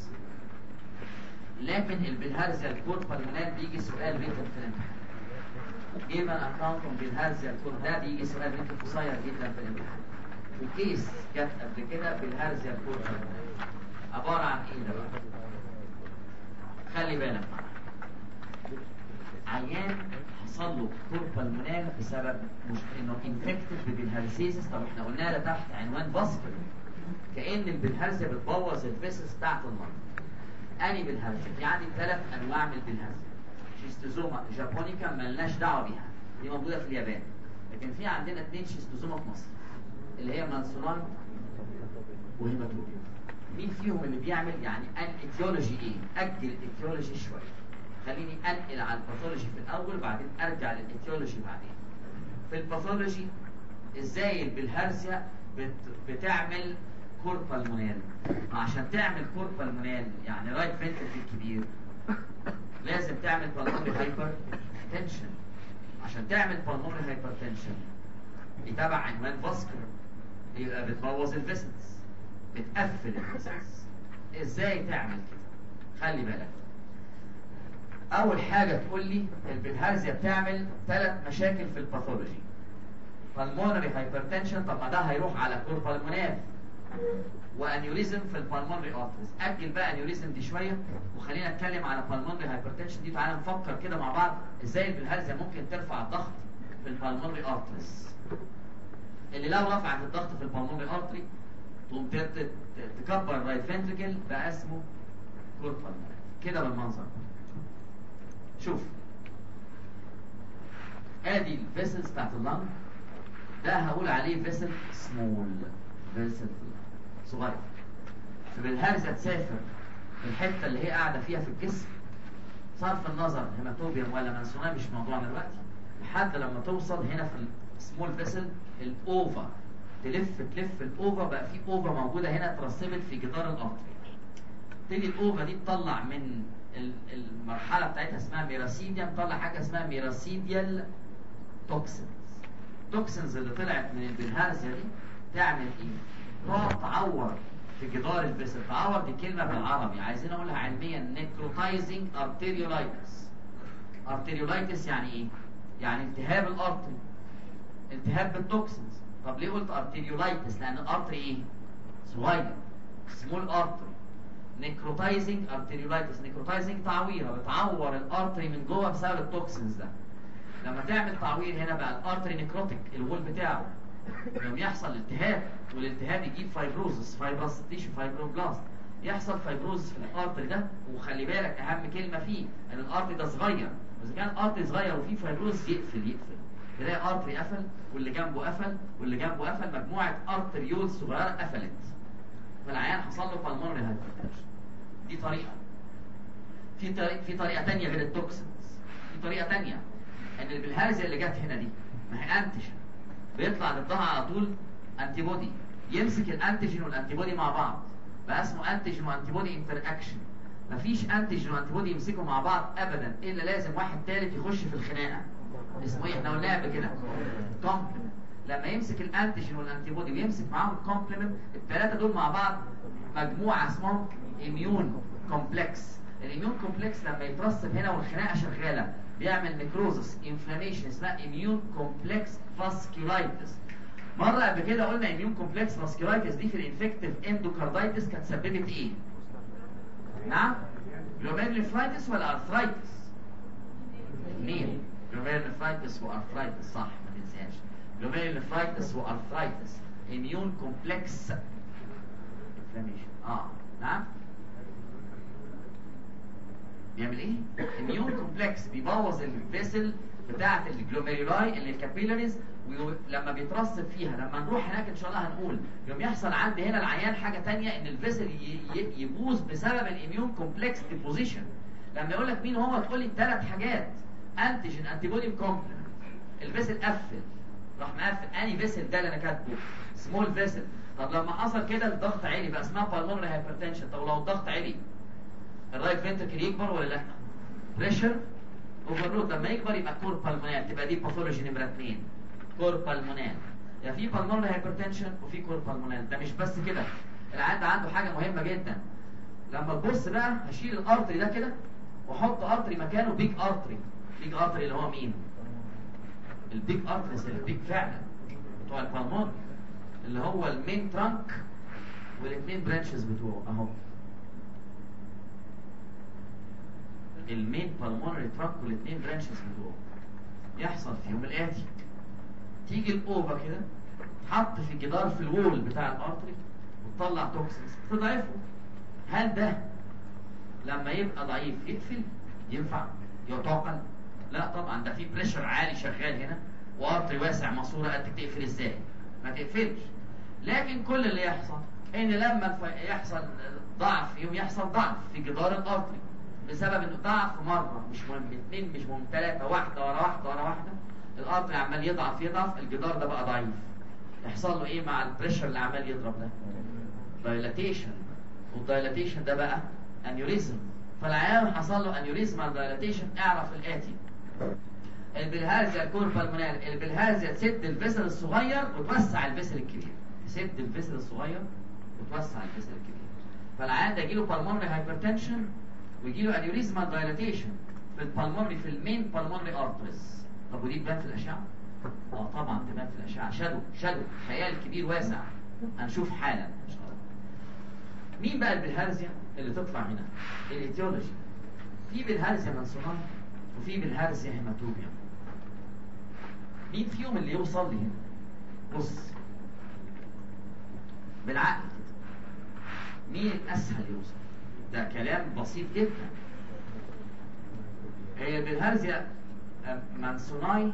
[SPEAKER 2] لكن البلهارزيا الكور بالمونال بيجي سؤال ريتن في الامتحان. جيب ان اكونت من بالهارزيا الكور ده بيجي سؤال ريتن قصير جدا في الامتحان. وكيس جت قبل كده بالهارزيا الكور بالمونال عباره عن ايه ده بقى؟ خلي بالك، عيان حصل له كور بالمونال بسبب مش انه انفكتد بالهارزيزس. طب احنا قلنا ده تحت عنوان فاسكولار، كأن البلهارزيا بتبوظ الفيسس بتاعت المرض. اني بالهارزيا في عندي ثلاث انواع من البلهارزيا. شيستوزوما جابونيكا ملناش دعوه بيها، دي موجوده في اليابان، لكن في عندنا اثنين شيستوزوما في مصر اللي هي مانسولان وهيماتوبيا. مين فيهم اللي بيعمل يعني ان اتيولوجي ايه؟ اجل الاتيولوجي شويه، خليني انقل على الباثولوجي في الاول بعدين ارجع للاتيولوجي بعدين. في الباثولوجي ازاي البلهارزيا بت... بتعمل كور بالمونال؟ عشان تعمل كور بالمونال يعني رايت فنتركل كبير لازم تعمل بالمونري هايبر تنشن. عشان تعمل بالمونري هايبر تنشن يتابع عنوان فاسكولار، يبقى بتبوظ الفيسلز، بتقفل الفيسلز. ازاي تعمل كده؟ خلي بالك، اول حاجه تقول لي البلهارزيا بتعمل ثلاث مشاكل في الباثولوجي. بالمونري هايبرتنشن، طب ما ده هيروح على كور بالمونال، وانيوريزم في البالمونري ارتريز. اجل بقى انيوريزم دي شويه وخلينا نتكلم على بالمونري هايبرتنشن دي. تعالى نفكر كده مع بعض ازاي البلهارزيا ممكن ترفع الضغط في البالمونري ارتريز، اللي لو رفعت الضغط في البالمونري ارتري تقوم تكبر الرايت فنتريكل بقى اسمه كور بالمونال كده بالمنظر. شوف ادي الفيسلز بتاعت اللنج، ده هقول عليه فيسل سمول، فيسل صغير. فبالهارزة تسافر في الحتة اللي هي قاعدة فيها في الجسم، صرف النظر هيماتوبيوم ولا منسونام مش موضوعنا دلوقتي، لحد لما توصل هنا في السمول فيسل الاوفا، تلف تلف الاوفا، بقى في اوفا موجودة هنا اترسبت في جدار الارتري. تيجي الاوفا دي تطلع من المرحلة بتاعتها اسمها ميراسيديا، تطلع حاجة اسمها ميراسيديال توكسينز. توكسينز اللي طلعت من البلهارزيا دي تعمل ايه؟ تقعد تعور في جدار الفيسل. تعور دي كلمة بالعربي عايزين اقولها علميا، نيكروتايزنج ارتيريولايتس. ارتيريولايتس يعني ايه؟ يعني التهاب الارتري، التهاب بالتوكسينز. طب ليه قلت ارتيريولايتس؟ لان الارتري ايه؟ صغير، سمول ارتري. نيكروتايزنج ارتيريولايتس، نيكروتايزنج تعويره، بتعور الارتري من جوه بسبب التوكسينز ده. لما تعمل تعوير هنا بقى الارتري نيكروتيك، الوول بتاعه لما يحصل التهاب، والالتهاب يجيب فايبروزس، فايبروس تيشو، فايبروبلاست، يحصل فايبروزس في الارتري ده. وخلي بالك اهم كلمه فيه ان الارتري ده صغير، اذا كان الارتري صغير وفيه فايبروزس يقفل يقفل تلاقي ارتري قفل واللي جنبه قفل واللي جنبه قفل، مجموعه ارتريول صغيره قفلت، فالعيان حصل له بالمونري هايبرتنشن. دي طريقه. في طريقه في طريقه ثانيه غير التوكسينز، في طريقه ثانيه ان البلهارزيا اللي جت هنا دي ما هي انتيجين، بيطلع ضدها على طول انتي بودي، يمسك الانتيجين والانتي بودي مع بعض، بقى اسمه انتيجين وانتي بودي انتر اكشن. مفيش انتيجين وانتي بودي يمسكوا مع بعض ابدا الا لازم واحد ثالث يخش في الخناقه، اسمه ايه؟ احنا قلناها قبل كده، كومبلمنت. لما يمسك الانتيجين والانتي بودي ويمسك معاهم الكومبلمنت، الثلاثه دول مع بعض مجموعه اسمهم اميون كومبلكس. الاميون كومبلكس لما يترسب هنا والخناقه شغاله بيعمل نيكروزس، انفلاميشن، اسمها اميون كومبلكس فاسكولايتس. مره قبل كده قلنا اميون كومبلكس فاسكولايتس دي في الانفكتيف اندوكاردايتس كانت سببت ايه؟ نعم؟ جلوميرولينفرايتس ولا ارثرايتس؟ اثنين، جلوميرولينفرايتس وارثرايتس، صح ما تنساش، جلوميرولينفرايتس وارثرايتس، اميون كومبلكس انفلاميشن. اه نعم؟ بيعمل ايه؟ اميون كومبلكس بيبوظ الفيسل بتاعه الجلوميرولاي اللي الكابيلاريز، ولما بيترسب فيها لما نروح هناك ان شاء الله هنقول يوم يحصل عندي هنا العيان حاجه ثانيه ان الفيسل يبوظ بسبب الاميون كومبلكس ديبوزيشن. لما يقول لك مين هو تقول لي ثلاث حاجات: انتيجين، انتي بودي، كومبلمنت. الفيسل قفل، راح مقفل. اني فيسل ده اللي انا كاتبه سمول فيسل. طب لما حصل كده الضغط عالي بقى اسمها بالمونري هايبرتنشن. طب لو الضغط عالي الرايت فنتركل يكبر ولا لا؟ بريشر اوفرلود. لما يكبر يبقى كور بالمونال، تبقى دي باثولوجي نمره اثنين، كور بالمونال. يعني في بالمونري هايبرتنشن وفي كور بالمونال. ده مش بس كده، العيان ده عنده حاجه مهمه جدا. لما تبص بقى هشيل الارتري ده كده واحط ارتري مكانه بيج ارتري. بيج ارتري اللي هو مين؟ البيج ارتريز اللي بيج فعلا بتوع البالمون، اللي هو المين ترانك والاثنين برانشز بتوعه اهو. المين بالمونري ترانك والاثنين برانشز بتوعه. يحصل فيهم الاتي: تيجي الاوفا كده تحط في جدار في الوول بتاع الارتري وتطلع توكسينز تضعفه. هل ده لما يبقى ضعيف يقفل؟ ينفع؟ يعتقل؟ لا طبعا، ده في بريشر عالي شغال هنا وارتري واسع ماسوره قد تقفل ازاي؟ ما تقفلش. لكن كل اللي يحصل ان لما يحصل ضعف يوم يحصل ضعف في جدار الارتري بسبب انه ضعف مره، مش مهم اثنين، مش مهم ثلاثه، واحده ورا واحده ورا واحده، الارتري عمال يضعف يضعف، الجدار ده بقى ضعيف. يحصل له ايه مع البريشر اللي عمال يضرب ده؟ دايلاتيشن. والدايلاتيشن ده بقى انيوريزم. فالعيان حصل له انيوريزم مع الدايلاتيشن. اعرف الاتي: البلهارزيا الكور بالمونال، البلهارزيا تسد الفيسل الصغير وتوسع الفيسل الكبير، تسد الفيسل الصغير وتوسع الفيسل الكبير. فالعيان ده يجيله بالمونري هايبرتنشن ويجيله انيوريزم مع الدايلاتيشن في البالمونري، في المين بالمونري ارتريز. طب ودي تبان في الاشعه؟ اه طبعا تبان في الاشعه. شادو شادو خيال كبير واسع، هنشوف حالا ان شاء الله. مين بقى البلهارزيا اللي تطلع هنا؟ الايتيولوجي. في بلهارزيا مانسونال وفي بلهارزيا هيماتوبيوم. مين فيهم اللي يوصل لي هنا؟ بص بالعقل كده، مين الاسهل يوصل؟ ده كلام بسيط جدا. هي البلهارزيا مانسوناي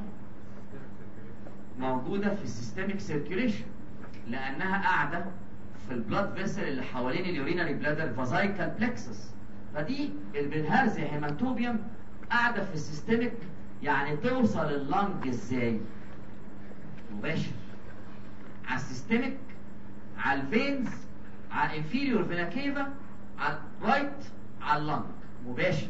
[SPEAKER 2] موجوده في السيستميك سيركيوليشن لانها قاعده في البلاد فيسل اللي حوالين اليورينري بلادر فازايكال بلكسس. فدي البلهارزيا هيماتوبيوم قاعده في السيستميك. يعني توصل اللنج ازاي؟ مباشر على السيستميك، على الفينز، على الانفيريور فينا كيفا، على الرايت، على اللنج، مباشر.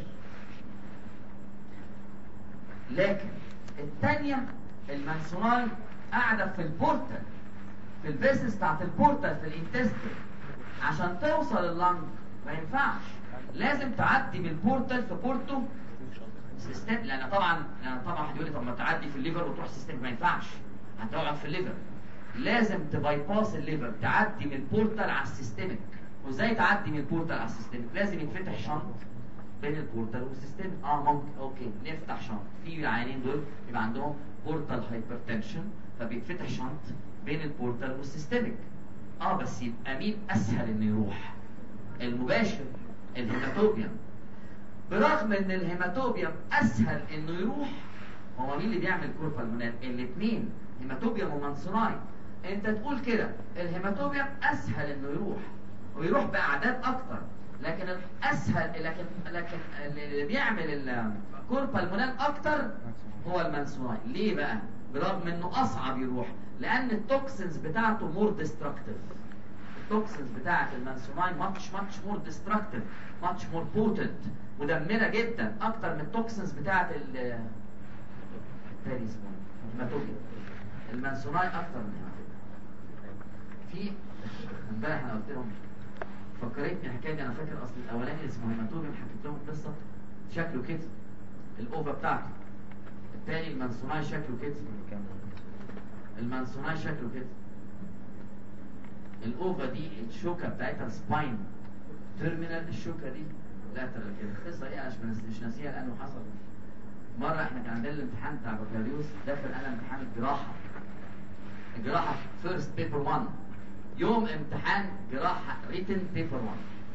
[SPEAKER 2] لكن الثانيه المانسونال قاعده في البورتال، في الفيسس بتاعت البورتال في الانتستين. عشان توصل اللنج ما ينفعش، لازم تعدي بالبورتال في بورتو سيستم. لان طبعا لان طبعا واحد يقول لي طب ما تعدي في الليفر وتروح سيستم، ما ينفعش، هتقعد في الليفر. لازم تبايباس الليفر، تعدي من البورتال على السيستميك. وازاي تعدي من البورتال على السيستميك؟ لازم يتفتح شنط بين البورتال والسيستميك. اه ممكن، اوكي نفتح شنط. في العيانين دول يبقى عندهم بورتال هايبرتنشن فبيتفتح شنط بين البورتال والسيستميك. اه بس يبقى مين اسهل انه يروح؟ المباشر، الهيماتوبيوم. برغم ان الهيماتوبيوم اسهل انه يروح، هو مين اللي بيعمل كور بالمونال؟ الاثنين، هيماتوبيوم ومانسوناي. انت تقول كده الهيماتوبيوم اسهل انه يروح ويروح باعداد اكتر، لكن الاسهل لكن لكن اللي بيعمل الكور بالمونال اكتر هو المانسوناي. ليه بقى؟ برغم انه اصعب يروح، لان التوكسينز بتاعته مور ديستركتيف. التوكسينز بتاعت المانسوناي ماتش ماتش مور ديستركتيف، ماتش مور بوتنت، مدمره جدا اكتر من التوكسينز بتاعت ال التاني اسمه هيماتوبيوم. المانسوناي اكتر من الهيماتوبيوم. في امبارح انا قلت لهم، فكرتني الحكايه دي، انا فاكر اصل الاولاني اللي اسمه هيماتوبيوم حكيت لهم قصه شكله كده الاوفا بتاعته. التاني المانسوناي شكله كده، المانسوناي شكله كده. الاوفا دي الشوكه بتاعتها سباين تيرمينال، الشوكه دي لاترال كده. القصه ايه؟ انا مش ناسيها لانه حصل مره. احنا كان عندنا الامتحان بتاع بكالوريوس، داخل انا امتحان الجراحه، الجراحه فيرست بيبر واحد، يوم امتحان جراحه ريتن بيبر واحد.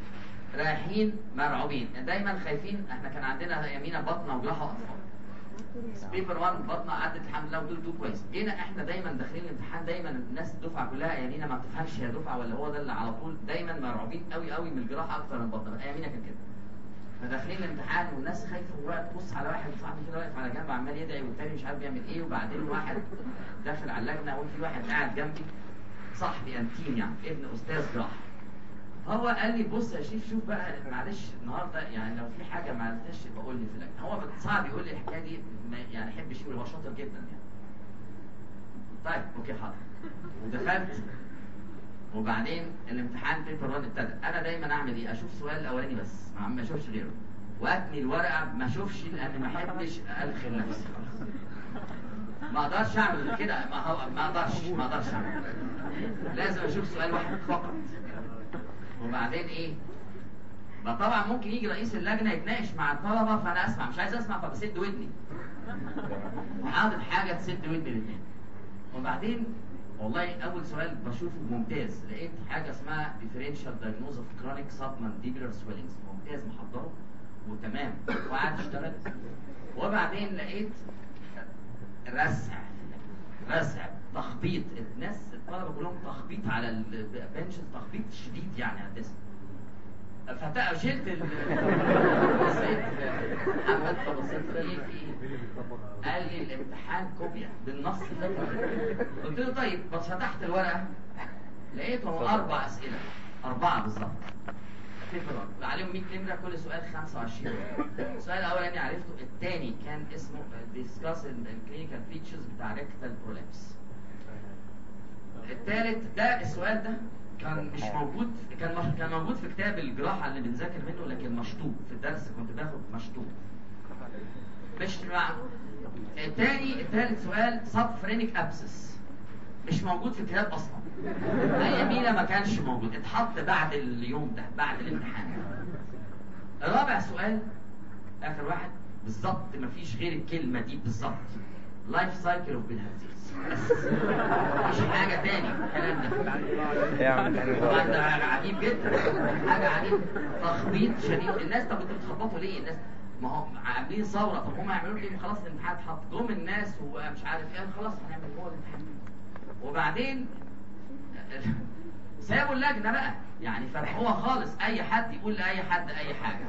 [SPEAKER 2] رايحين مرعوبين دايما خايفين. احنا كان عندنا يمينا بطنه وجراحه اطفال. بيبر واحد بطنه عدت الحمد لله ودول دول كويس. جينا احنا دايما داخلين الامتحان دايما الناس الدفعه كلها يمينا ما بتفهمش هي دفعه ولا هو ده اللي على طول دايما مرعوبين قوي قوي من الجراحه اكتر من البطنه. يمينا كان كده. فداخلين الامتحان والناس خايفه وواقف تبص على واحد صاحبي كده واقف على جنب عمال يدعي والتاني مش عارف بيعمل ايه. وبعدين واحد داخل على اللجنه وفي واحد قاعد جنبي صاحبي انتيم يعني ابن استاذ جراحه. هو قال لي بص يا شيف شوف بقى معلش النهارده يعني لو في حاجه ما عرفتش يبقى قول لي في اللجنه. هو صعب يقول لي الحكايه دي يعني احبش يقول هو شاطر جدا يعني. طيب اوكي حاضر. ودخلت وبعدين الامتحان بيبر واحد ابتدى. انا دايما اعمل ايه؟ اشوف سؤال الاولاني بس ما اشوفش غيره واتني الورقه ما اشوفش لان ما احبش ادخل نفسي. ما اقدرش اعمل غير كده. ما هو ما اقدرش ما اقدرش اعمل لازم اشوف سؤال واحد فقط. وبعدين ايه بقى طبعا ممكن يجي رئيس اللجنه يتناقش مع الطلبه فانا اسمع مش عايز اسمع فبسد ودني وحاطط حاجه تسد ودني الاثنين. وبعدين والله اول سؤال بشوفه ممتاز. لقيت حاجه اسمها differential diagnosis of chronic submandibular swellings ممتاز محضره وتمام وقعدت اشتغل. وبعدين لقيت رسع رسع تخبيط الناس الطلبه كلهم تخبيط على البنش تخبيط شديد يعني هندسه. فتاة شلت ال بصيت محمد فبصيت ايه في قال لي الامتحان كوبيا بالنص فاكر. قلت له طيب بس فتحت الورقه لقيتهم اربع اسئله اربعه بالظبط عليهم مية نمره كل سؤال خمسة وعشرين. السؤال الاولاني عرفته. الثاني كان اسمه discuss الكلينيكال فيتشرز بتاع ريكتال برولابس. الثالث ده السؤال ده كان مش موجود كان مش... كان موجود في كتاب الجراحه اللي بنذاكر منه لكن مشطوب في الدرس كنت باخد مشطوب مش مع. الثاني الثالث سؤال سب فرينيك ابسس مش موجود في الكتاب اصلا. يمينة ما كانش موجود اتحط بعد اليوم ده بعد الامتحان. رابع سؤال اخر واحد بالظبط مفيش غير الكلمه دي بالظبط لايف سايكل اوف بالهارزيز بس مش حاجه تاني الكلام ده. طبعا ده عجيب جدا حاجه عجيب تخبيط شديد. الناس طب انتوا بتخبطوا ليه؟ الناس ما هم عاملين ثوره طب هم يعملوا ايه؟ خلاص الامتحان اتحط جم الناس ومش عارف ايه خلاص هنعمل هو الامتحان. وبعدين سابوا اللجنه بقى يعني فتحوها خالص اي حد يقول لاي حد اي حاجه.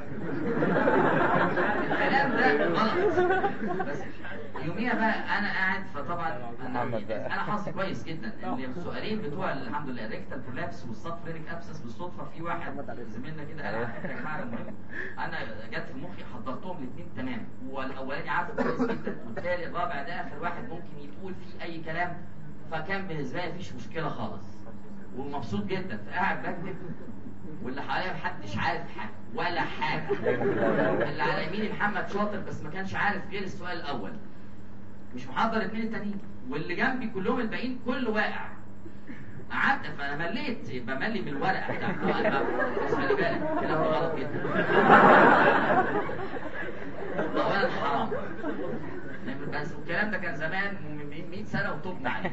[SPEAKER 2] الكلام ده غلط. بس يوميها بقى انا قاعد فطبعا انا انا حظي كويس جدا ان السؤالين بتوع الحمد لله الريكتال برولابس والسب فرينيك ابسس بالصدفه في واحد زميلنا كده قال على فكره يا جماعه المهم انا جت في مخي حضرتهم الاثنين تمام. والاولاني عارفه كويس جدا والثاني الرابع ده اخر واحد ممكن يقول فيه اي كلام. فكان بالنسبه لي مفيش مشكله خالص ومبسوط جدا. فقاعد بكتب واللي حواليا محدش عارف حاجه ولا حاجه. اللي على يميني محمد شاطر بس ما كانش عارف غير السؤال الاول مش محضر اثنين التانيين. واللي جنبي كلهم الباقيين كله واقع. قعدت فانا مليت يبقى ملي بالورقه بتاعته. بس خلي بالك الكلام ده غلط جدا. اولا حرام بس الكلام ده كان زمان من مئة سنه وتوبنا عليه.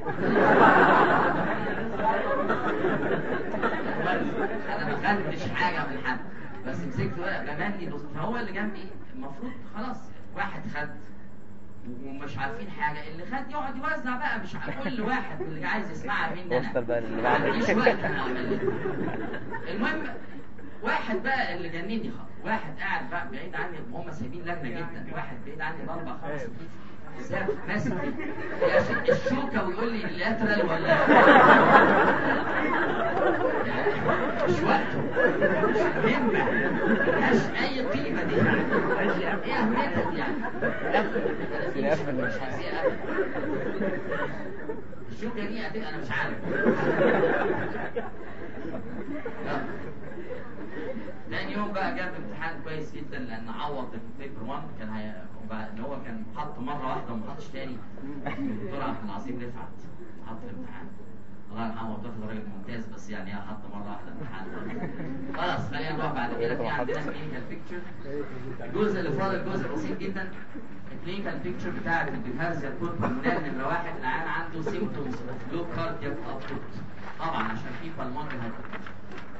[SPEAKER 2] انا ما خدتش حاجه من حد بس مسكت ورقه بملي بص. فهو اللي جنبي المفروض خلاص واحد خد ومش عارفين حاجه اللي خد يقعد يوزع بقى مش كل واحد اللي عايز يسمعها مني انا ما عنديش وقت انا اعمل. المهم واحد بقى اللي جنني خالص واحد قاعد بقى بعيد عني هم سايبين لجنه جدا. واحد بعيد عني باربع خمس ازاي ماسك الشوكه ويقول لي اللاترال ولا يعني مش وقته مش مهمه ملهاش اي قيمه دي ايه اهميتها دي يعني مش هنسيها الشوكه دي انا مش عارف. تاني يوم بقى جاب امتحان كويس جدا لان عوض البيبر واحد كان هي ان هو كان حط مره واحده وما حطش تاني. الدكتور عبد العظيم رفعت حط الامتحان الله يرحمه وتاخد راجل ممتاز بس يعني هي حط مره واحده الامتحان خلاص. خلينا نروح بعد كده في عندنا كلينيكال بيكتشر. الجزء اللي فاضل جزء بسيط جدا. الكلينيكال بيكتشر بتاعت البيهارزيال كوربالمونال نمره واحد العيان عنده سيمبتومز اوف لو كاردياك اوتبوت طبعا عشان في بالمونري هايبرتنشن.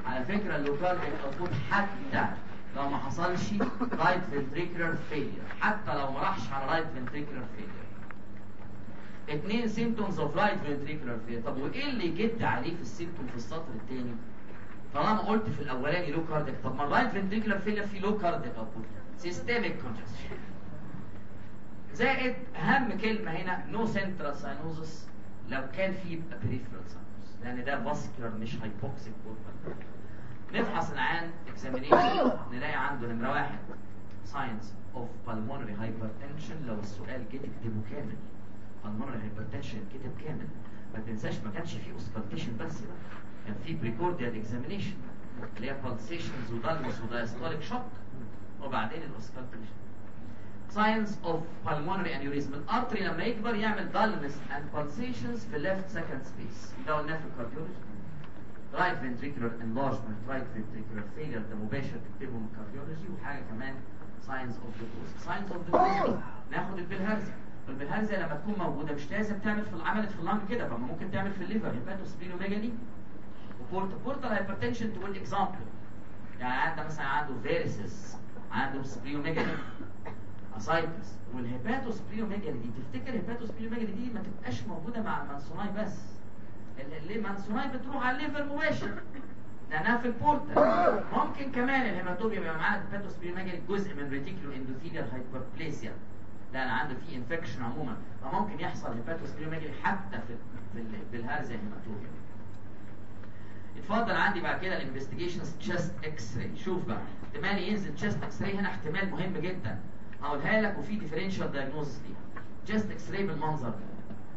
[SPEAKER 2] على فكره اللوكارديك اوتبوت حتى لو ما حصلش رايت فنتريكولار فيلير، حتى لو ما راحش على رايت فنتريكولار فيلير. اتنين سيمتومز اوف رايت فنتريكولار فيلير. طب وايه اللي جد عليه في السيمتوم في السطر الثاني؟ طالما قلت في الاولاني لو كارديك، طب ما الرايت فنتريكولار فيلير في لو كارديك اوتبوت، سيستميك كونجستشن. زائد اهم كلمه هنا نو سنترال ساينوزس لو كان في بريفرال ساينوزس، لان ده فاسكولار مش هايبوكسيك بورتال. نفحص العيان اكزامينيشن نلاقي عنده نمره واحد ساينس اوف بالمونري هايبرتنشن. لو السؤال جه تكتبه كامل، بالمونري هايبرتنشن كتب كامل، ما تنساش ما كانش فيه اوسكالتيشن بس بقى، كان فيه بريكورديال اكزامينيشن اللي هي بالسيشنز ودالموس ودايستوليك شوك، وبعدين الاوسكالتيشن. ساينس اوف بالمونري انيوريزم، الارتري لما يكبر يعمل دالمس اند بالسيشنز في الليفت سكند سبيس، ده قلناه في الكارديولوجي. رايت فنتريكولار انلارجمنت، رايت فنتريكولار فيلير، ده مباشر تكتبه من الكارديولوجي. وحاجه كمان ساينس اوف ذا كوز. ساينس اوف ذا كوز ناخد البلهارزيا. البلهارزيا لما تكون موجوده مش لازم تعمل في عملت في اللنج كده، فما ممكن تعمل في الليفر، هيباتوسبلينوميجالي وبورت بورتال هايبرتنشن. تقول اكزامبل يعني عنده مثلا عنده فيرسس، عنده سبلينوميجالي، اسايتس. والهيباتوسبلينوميجالي دي تفتكر الهيباتوسبلينوميجالي دي ما تبقاش موجوده مع المانسوناي بس، اللي مانسوناي بتروح على الليفر مباشر لانها في البورتال. ممكن كمان الهيماتوبيا يبقى معاها هيباتوسبلينوميجالي جزء من ريتيكولو اندوثيليال هايبربليسيا، لان عنده في انفكشن عموما، فممكن يحصل هيباتوسبلينوميجالي حتى في في بالهارزيا هيماتوبيا. اتفضل عندي بعد كده الانفستيجيشنز تشيست اكس راي. شوف بقى احتمال ينزل تشيست اكس راي هنا، احتمال مهم جدا هقولها لك، وفي ديفرنشال دايجنوستس ليها. تشيست اكس راي بالمنظر ده،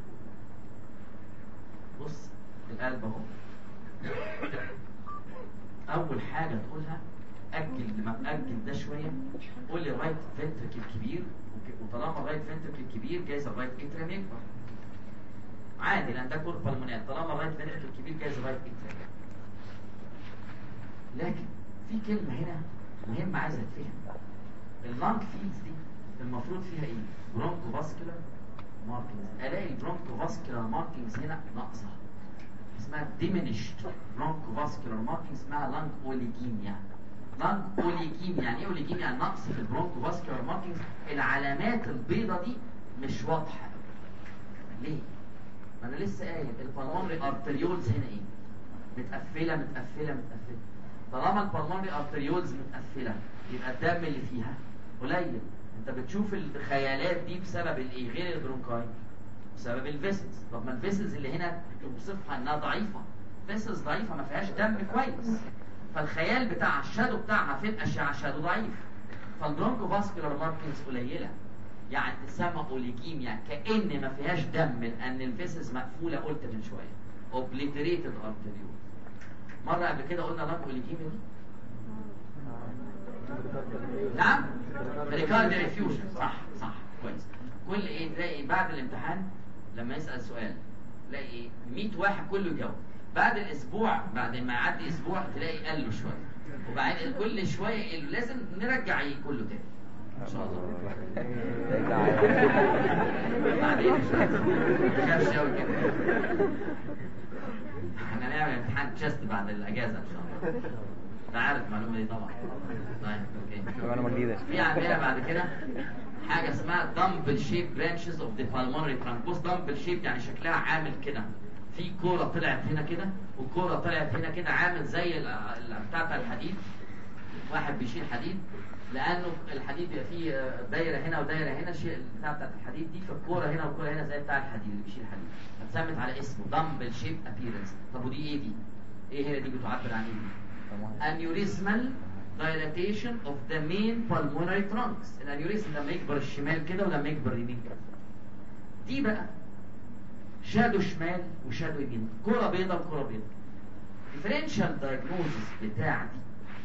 [SPEAKER 2] بص القلب اهو. اول حاجه تقولها اجل لما تاجل ده شويه، قول لي الرايت فنتركل كبير، وطالما الرايت فنتركل كبير جايز الرايت اتريم يكبر عادي، لان ده كور بالمونات. طالما الرايت فنتركل كبير جايز الرايت اتريم. لكن في كلمه هنا مهمه عايزه تتفهم. اللانج فيلدز دي المفروض فيها ايه؟ برونكو فاسكولار ماركينجز. الاقي البرونكو فاسكولار ماركينجز هنا ناقصه، اسمها diminished bronchosvacular markings، اسمها لانج اوليجيميا. لانج اوليجيميا يعني ايه اوليجيميا؟ يعني نقص في البرونكوفاسكولار ماركينجز، العلامات البيضاء دي مش واضحه. ليه؟ ما انا لسه قايل البالمونري ارتريولز هنا ايه؟ متقفله متقفله متقفله. طالما البالمونري ارتريولز متقفله يبقى الدم اللي فيها قليل. انت بتشوف الخيالات دي بسبب الايه غير البرونكاي؟ بسبب الفيسلز. طب ما الفيسلز اللي هنا بتوصفها انها ضعيفه، فيسلز ضعيفه ما فيهاش دم كويس، فالخيال بتاع الشادو بتاعها في الاشعه شادو ضعيف، فالبرونكوفاسكولار ماركينجز قليله، يعني تسمى اوليجيميا، كأن ما فيهاش دم لان الفيسلز مقفوله. قلت من شويه اوبليتريتد ارتريول. مره قبل كده قلنا لانج اوليجيميا دي نعم بريكاردي ريفيوجن. صح صح كويس. كل ايه تلاقي بعد الامتحان لما يسأل سؤال تلاقي مية واحد كله يجاوب، بعد الاسبوع بعد ما يعدي اسبوع تلاقي قل شويه، وبعدين كل شويه يقل. لازم نرجع كله تاني ان شاء الله. بعدين مش خافش قوي كده، احنا هنعمل امتحان تشست بعد الاجازه ان شاء الله. انت عارف المعلومه دي طبعا. طيب اوكي
[SPEAKER 4] معلومه جديده.
[SPEAKER 2] في عندنا بعد كده حاجه اسمها دمبل شيب برانشز اوف ذا بالمونري ترانك. بص دمبل شيب يعني شكلها عامل كده، في كوره طلعت هنا كده والكوره طلعت هنا كده، عامل زي بتاعه الحديد. واحد بيشيل حديد، لانه الحديد بيبقى فيه دايره هنا ودايره هنا، شيء البتاع بتاعه الحديد دي، فالكوره هنا والكوره هنا زي بتاع الحديد اللي بيشيل حديد، اتسمت على اسمه دمبل شيب ابييرنس. طب ودي ايه دي؟ ايه هنا دي بتعبر عن ايه؟ aneurysmal dilatation of the main pulmonary trunks. الانيوريزم لما يكبر الشمال كده ولما يكبر اليمين كده. دي بقى شادو شمال وشادو يمين، كرة بيضة وكرة بيضة. differential diagnosis بتاع دي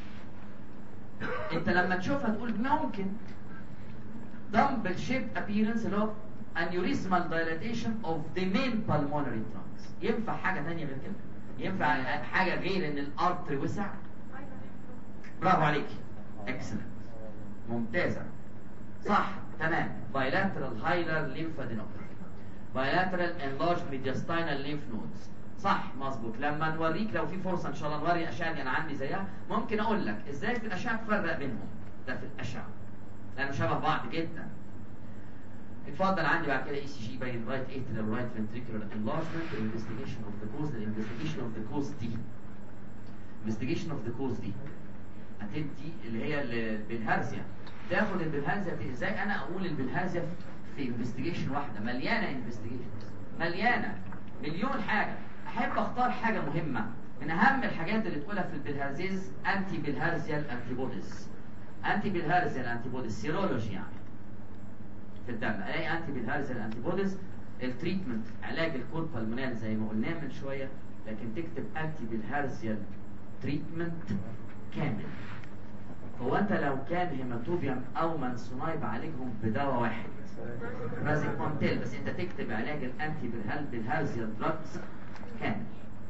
[SPEAKER 2] انت لما تشوفها تقول ممكن dumbbell shaped appearance اللي هو aneurysmal dilatation of the main pulmonary trunks. ينفع حاجة تانية غير كده؟ ينفع حاجة غير ان الارتري وسع؟ برافو عليك، اكسلنت، ممتازة، صح تمام. bilateral hilar lymphadenopathy, bilateral enlarged mediastinal lymph nodes, صح مظبوط. لما نوريك لو في فرصه ان شاء الله نوري اشعه اللي انا عندي زيها، ممكن اقول لك ازاي في الاشعه تفرق بينهم. ده في الاشعه لانه شبه بعض جدا. اتفضل عندي بعد كده اي سي جي باين رايت اتريال رايت فنتريكولار انلارجمنت، انفستيجيشن اوف ذا كوز. الانفستيجيشن اوف ذا كوز دي انفستيجيشن اوف ذا كوز دي هتدي اللي هي البلهارزيا. تاخد البلهارزيا ازاي؟ انا اقول البلهارزيا في انفستيجيشن واحده مليانه انفستيجيشنز، مليانه مليون حاجه. احب اختار حاجه مهمه من اهم الحاجات اللي تقولها في البلهارزيز، انتي بلهارزيال انتي بوديز. انتي بلهارزيال انتي بوديز سيرولوجي يعني في الدم. الاقي انتي بلهارزيال انتي بوديز. التريتمنت علاج الكود بالمونال زي ما قلنا من شويه، لكن تكتب انتي بلهارزيال تريتمنت كامل. هو انت لو كان هيماتوبيوم او منسوناي بعالجهم بدواء واحد رازيكونتيل، بس انت تكتب علاج الانتي بلهارزيال دراجز كامل.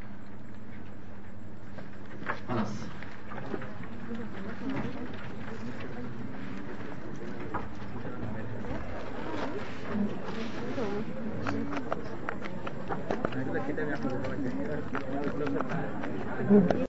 [SPEAKER 2] خلاص
[SPEAKER 3] انا كده كده ياخد الوقت